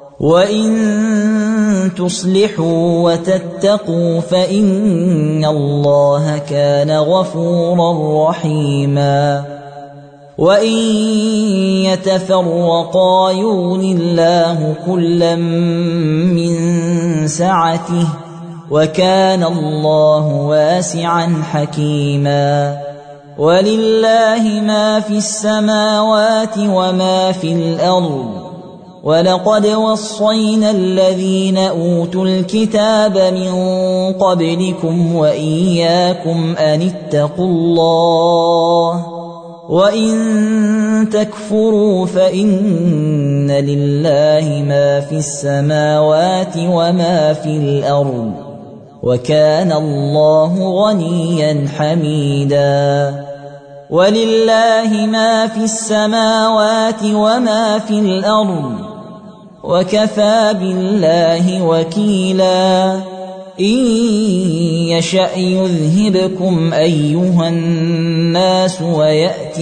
وإن تصلحوا وتتقوا فإن الله كان غفورا رحيما وإن يتفرقا يغن الله كلا من سعته وكان الله واسعا حكيما ولله ما في السماوات وما في الأرض ولقد وصينا الذين أوتوا الكتاب من قبلكم وإياكم أن اتقوا الله وإن تكفروا فإن لله ما في السماوات وما في الأرض وكان الله غنيا حميدا ولله ما في السماوات وما في الأرض وكفى بالله وكيلا إن يشأ يذهبكم أيها الناس ويأت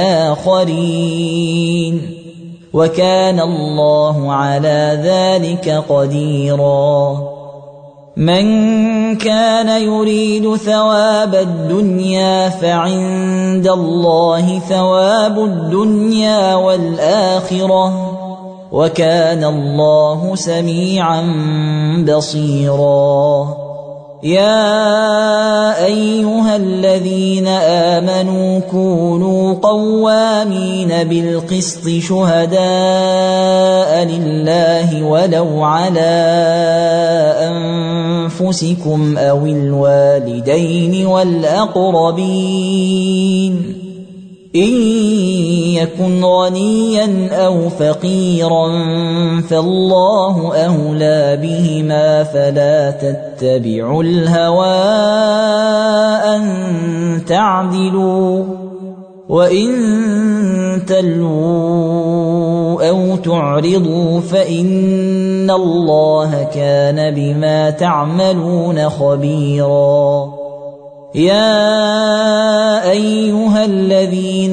بآخرين وكان الله على ذلك قديرا من كان يريد ثواب الدنيا فعند الله ثواب الدنيا والآخرة وكان الله سميعا بصيرا يا أيها الذين آمنوا كونوا قوامين بالقسط شهداء لله ولو على أنفسكم أو الوالدين والأقربين إن يكن غنيا أو فقيرا فالله أولى بهما فلا تتبعوا الهوى أن تعدلوا وإن تلووا أو تعرضوا فإن الله كان بما تعملون خبيرا يا أيها الذين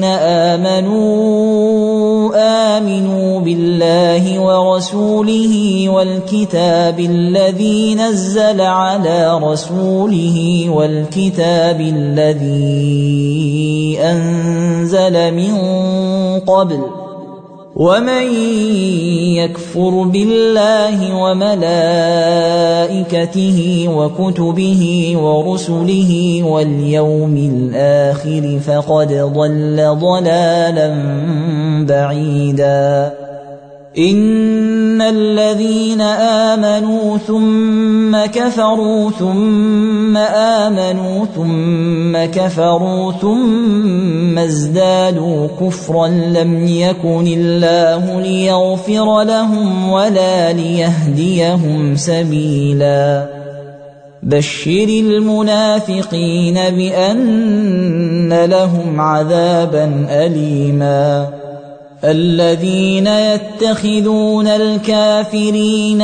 آمنوا بالله ورسوله والكتاب الذي نزل على رسوله والكتاب الذي أنزل من قبل ومن يكفر بالله وملائكته وكتبه ورسله واليوم الآخر فقد ضل ضلالا بعيدا إن الذين آمنوا ثم كفروا ثم آمنوا ثم كفروا ثم ازدادوا كفرا لم يكن الله ليغفر لهم ولا ليهديهم سبيلا بشر المنافقين بأن لهم عذابا أليما الذين يتخذون الكافرين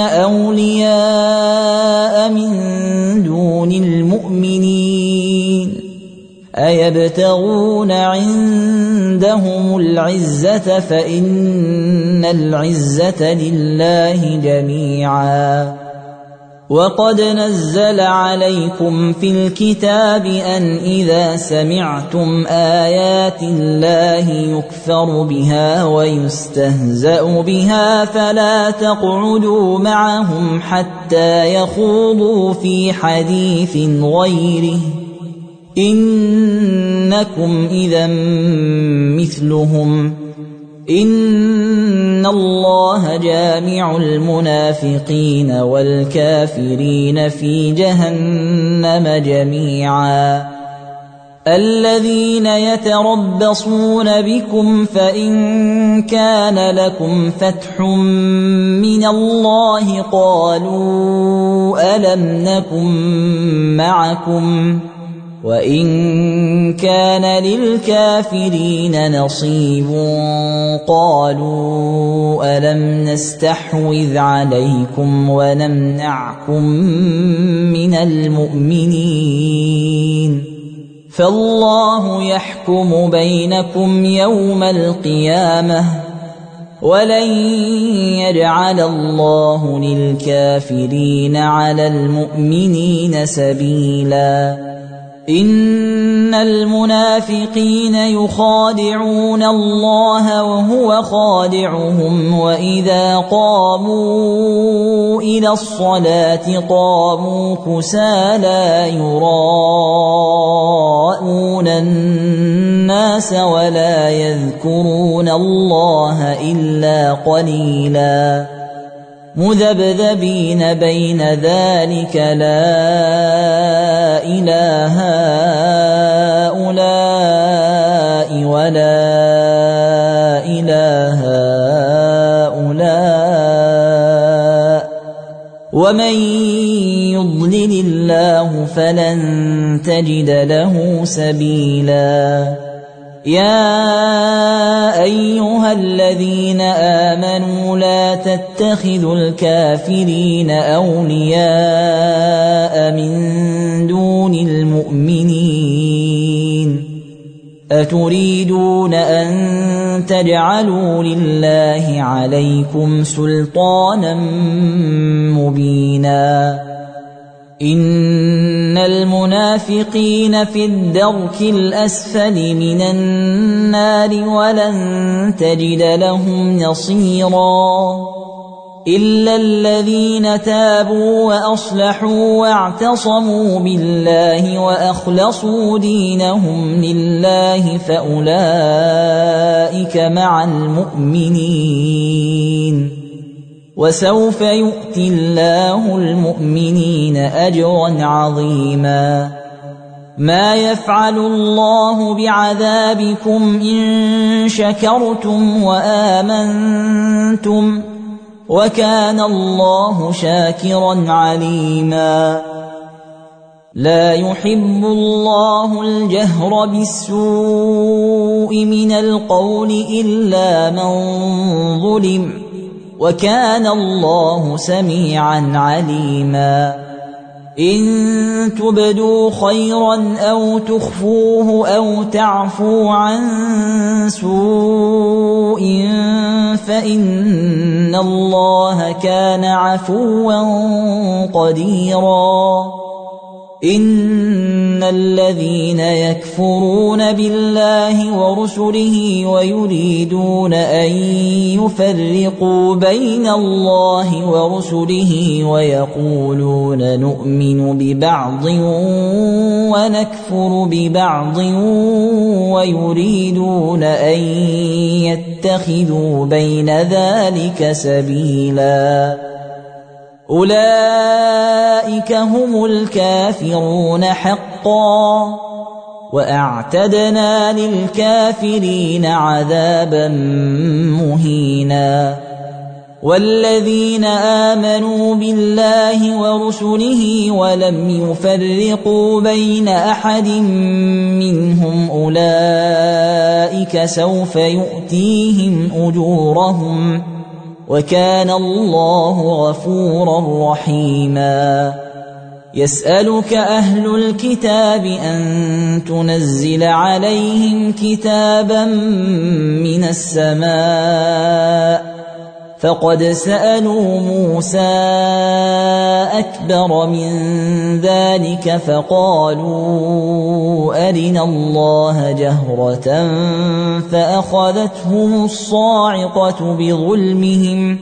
أولياء من دون المؤمنين أيبتغون عندهم العزة فإن العزة لله جميعا وقد نزل عليكم في الكتاب أن إذا سمعتم آيات الله يكفر بها ويستهزأ بها فلا تقعدوا معهم حتى يخوضوا في حديث غيره إنكم إذا مثلهم إن الله جامع المنافقين والكافرين في جهنم جميعا الذين يتربصون بكم فإن كان لكم فتح من الله قالوا ألم نكن معكم وإن كان للكافرين نصيب قالوا ألم نستحوذ عليكم ونمنعكم من المؤمنين فالله يحكم بينكم يوم القيامة ولن يجعل الله للكافرين على المؤمنين سبيلا إن المنافقين يخادعون الله وهو خادعهم وإذا قاموا إلى الصلاة قاموا كسالى يراءون الناس ولا يذكرون الله إلا قليلا مذبذبين بين ذلك لا إله هؤلاء ولا إله هؤلاء ومن يضلل الله فلن تجد له سبيلا يا أيها الذين آمنوا لا تتخذوا الكافرين أولياء من دون المؤمنين أتريدون أن تجعلوا لله عليكم سلطانا مبينا إن المنافقين في الدرك الأسفل من النار ولن تجد لهم نصيرا إلا الذين تابوا وأصلحوا واعتصموا بالله وأخلصوا دينهم لله فأولئك مع المؤمنين وسوف يؤتي الله المؤمنين أجرا عظيما ما يفعل الله بعذابكم إن شكرتم وآمنتم وكان الله شاكرا عليما لا يحب الله الجهر بالسوء من القول إلا من ظلم وكان الله سميعا عليما إن تبدوا خيرا أو تخفوه أو تعفو عن سوء فإن الله كان عفوا قديرا إن الذين يكفرون بالله ورسله ويريدون أن يفرقوا بين الله ورسله ويقولون نؤمن ببعض ونكفر ببعض ويريدون أن يتخذوا بين ذلك سبيلا أولئك هم الكافرون حقا وأعتدنا للكافرين عذابا مهينا والذين آمنوا بالله ورسله ولم يفرقوا بين أحد منهم أولئك سوف يؤتيهم أجورهم وكان الله غفورا رحيما يسألك أهل الكتاب أن تنزل عليهم كتابا من السماء فقد سألوا موسى أكبر من ذلك فقالوا أرنا الله جهرة فأخذتهم الصاعقة بظلمهم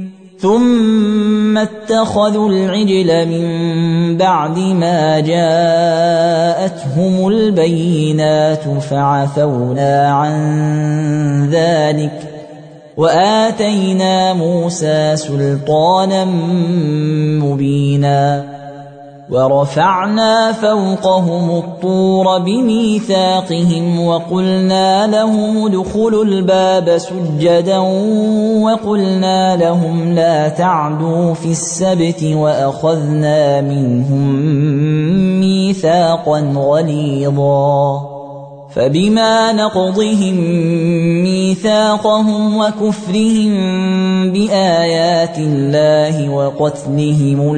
ثم اتخذوا العجل من بعد ما جاءتهم البينات فعفونا عن ذلك وآتينا موسى سلطانا مبينا ورفعنا فوقهم الطور بميثاقهم وقلنا لهم ادخلوا الباب سجدا وقلنا لهم لا تعدوا في السبت وأخذنا منهم ميثاقا غليظا فبما نقضهم ميثاقهم وكفرهم بآيات الله وقتلهم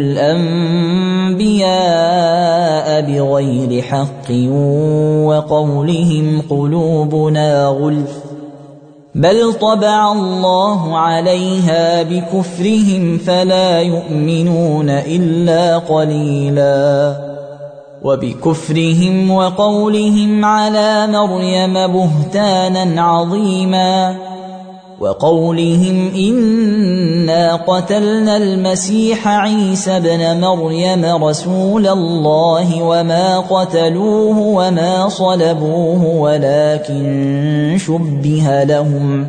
الأنبياء بغير حق وقولهم قلوبنا غلف بل طبع الله عليها بكفرهم فلا يؤمنون إلا قليلا وبكفرهم وقولهم على مريم بهتانا عظيما وقولهم إنا قتلنا المسيح عيسى ابن مريم رسول الله وما قتلوه وما صلبوه ولكن شبه لهم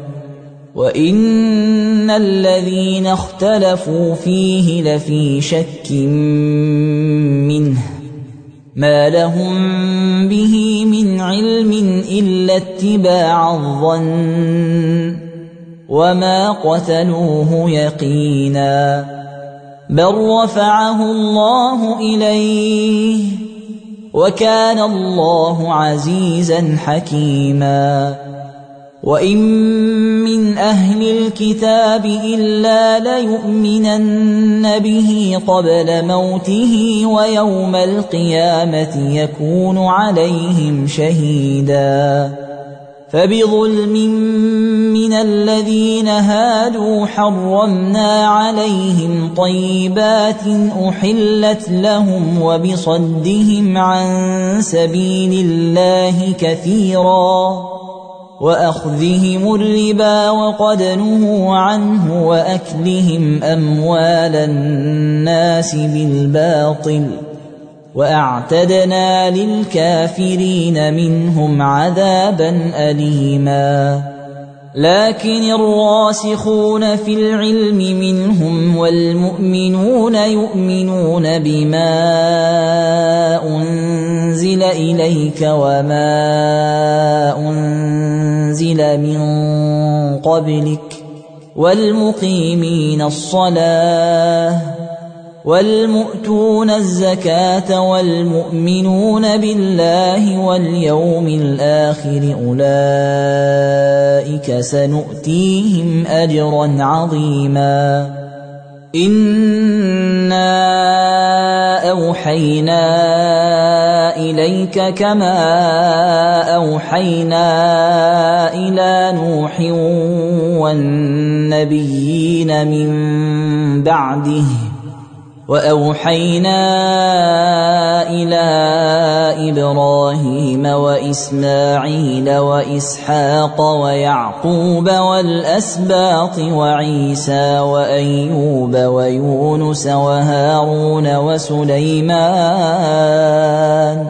وإن الذين اختلفوا فيه لفي شك منه ما لهم به من علم إلا اتباع الظن وما قتلوه يقينا بل رفعه الله إليه وكان الله عزيزا حكيما وإن من أهل الكتاب إلا ليؤمنن به قبل موته ويوم القيامة يكون عليهم شهيدا فبظلم من الذين هادوا حرمنا عليهم طيبات أحلت لهم وبصدهم عن سبيل الله كثيرا وأخذهم الربا وقد نهوا عنه وأكلهم أموال الناس بالباطل وأعتدنا للكافرين منهم عذابا أليما لكن الراسخون في العلم منهم والمؤمنون يؤمنون بما أنزل إليك وما أنزل من قبلك والمقيمين الصلاة والمؤتون الزكاة والمؤمنون بالله واليوم الآخر أولئك سنؤتيهم أجرا عظيما إنا أوحينا إليك كما أوحينا إلى نوح والنبيين من بعده وأوحينا إلى إبراهيم وإسماعيل وإسحاق ويعقوب والأسباط وعيسى وأيوب ويونس وهارون وسليمان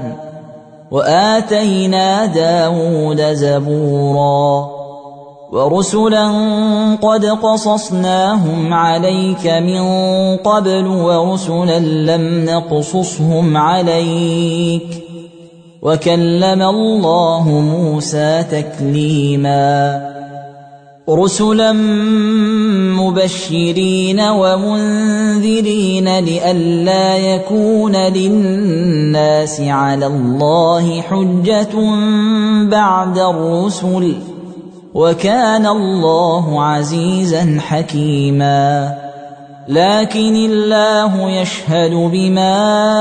وآتينا داود زبورا ورسلا قد قصصناهم عليك من قبل ورسلا لم نقصصهم عليك وكلم الله موسى تكليما رسلا مبشرين ومنذرين لئلا يكون للناس على الله حجة بعد الرسل وكان الله عزيزا حكيما لكن الله يشهد بما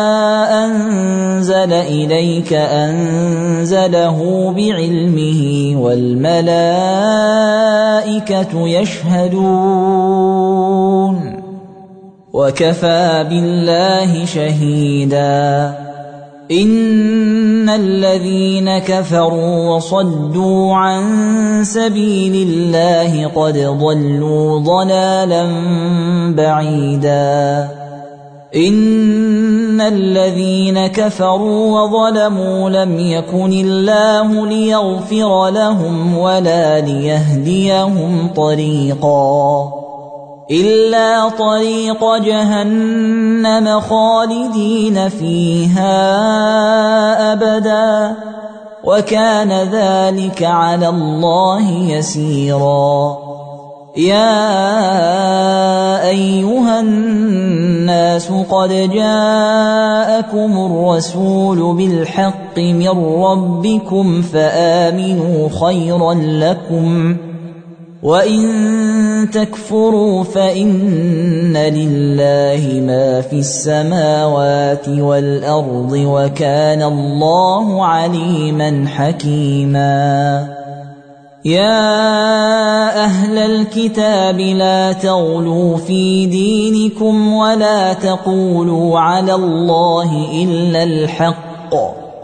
أنزل إليك أنزله بعلمه والملائكة يشهدون وكفى بالله شهيدا إن الذين كفروا وصدوا عن سبيل الله قد ضلوا ضلالا بعيدا إن الذين كفروا وظلموا لم يكن الله ليغفر لهم ولا ليهديهم طريقا إلا طريق جهنم خالدين فيها أبدا وكان ذلك على الله يسيرا يا أيها الناس قد جاءكم الرسول بالحق من ربكم فآمنوا خيرا لكم وإن تكفروا فإن لله ما في السماوات والأرض وكان الله عليما حكيما يا أهل الكتاب لا تغلوا في دينكم ولا تقولوا على الله إلا الحق بالحق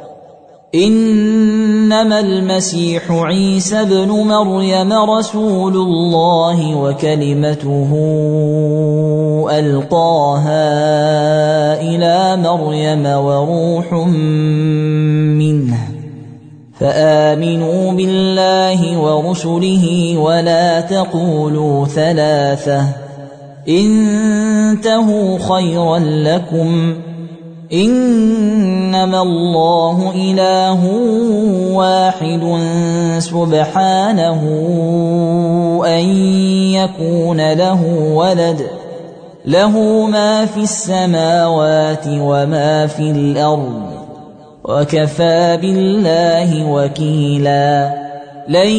إنما المسيح عيسى ابن مريم رسول الله وكلمته ألقاها إلى مريم وروح منه فآمنوا بالله ورسله ولا تقولوا ثلاثة انتهوا خيرا لكم إنما الله إله واحد سبحانه أن يكون له ولد له ما في السماوات وما في الأرض وكفى بالله وكيلا لن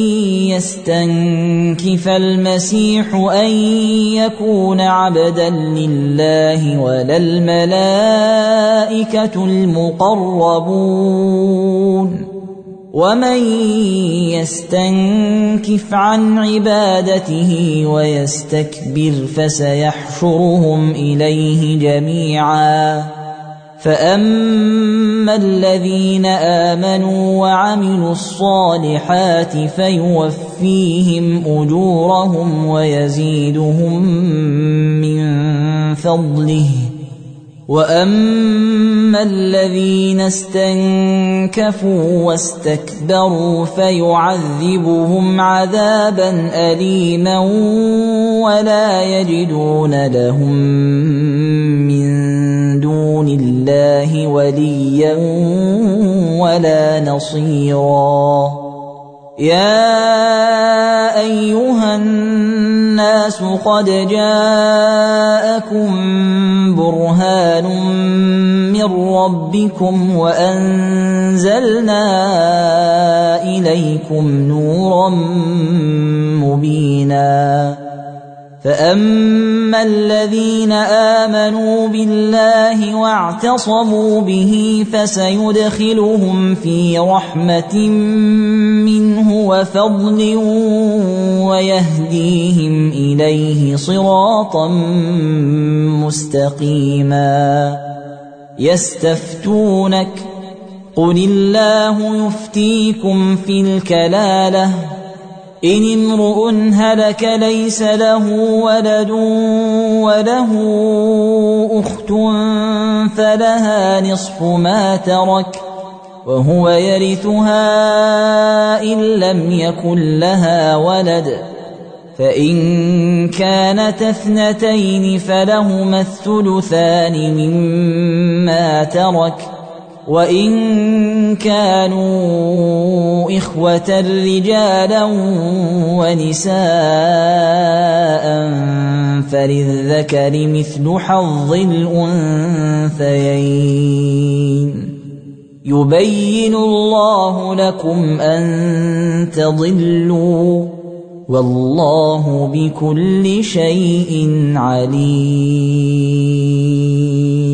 يستنكف المسيح أن يكون عبدا لله ولا الملائكة المقربون ومن يستنكف عن عبادته ويستكبر فسيحشرهم إليه جميعا فأما الذين آمنوا وعملوا الصالحات فيوفيهم أجورهم ويزيدهم من فضله وأما الذين استنكفوا واستكبروا فيعذبهم عذابا أليما ولا يجدون لهم من دون الله وليا ولا نصيرا يا أيها الناس قد جاءكم برهان من ربكم وأنزلنا إليكم نورا مبينا فأما الذين آمنوا بالله واعتصموا به فسيدخلهم في رحمة منه وفضل ويهديهم إليه صراطا مستقيما يستفتونك قل الله يفتيكم في الكلالة إن امرؤ هلك ليس له ولد وله أخت فلها نصف ما ترك وهو يرثها إن لم يكن لها ولد فإن كانت اثنتين فلهما الثلثان مما ترك وإن كانوا إخوة رجالا ونساء فللذكر مثل حظ الأنثيين يبين الله لكم أن تضلوا والله بكل شيء عليم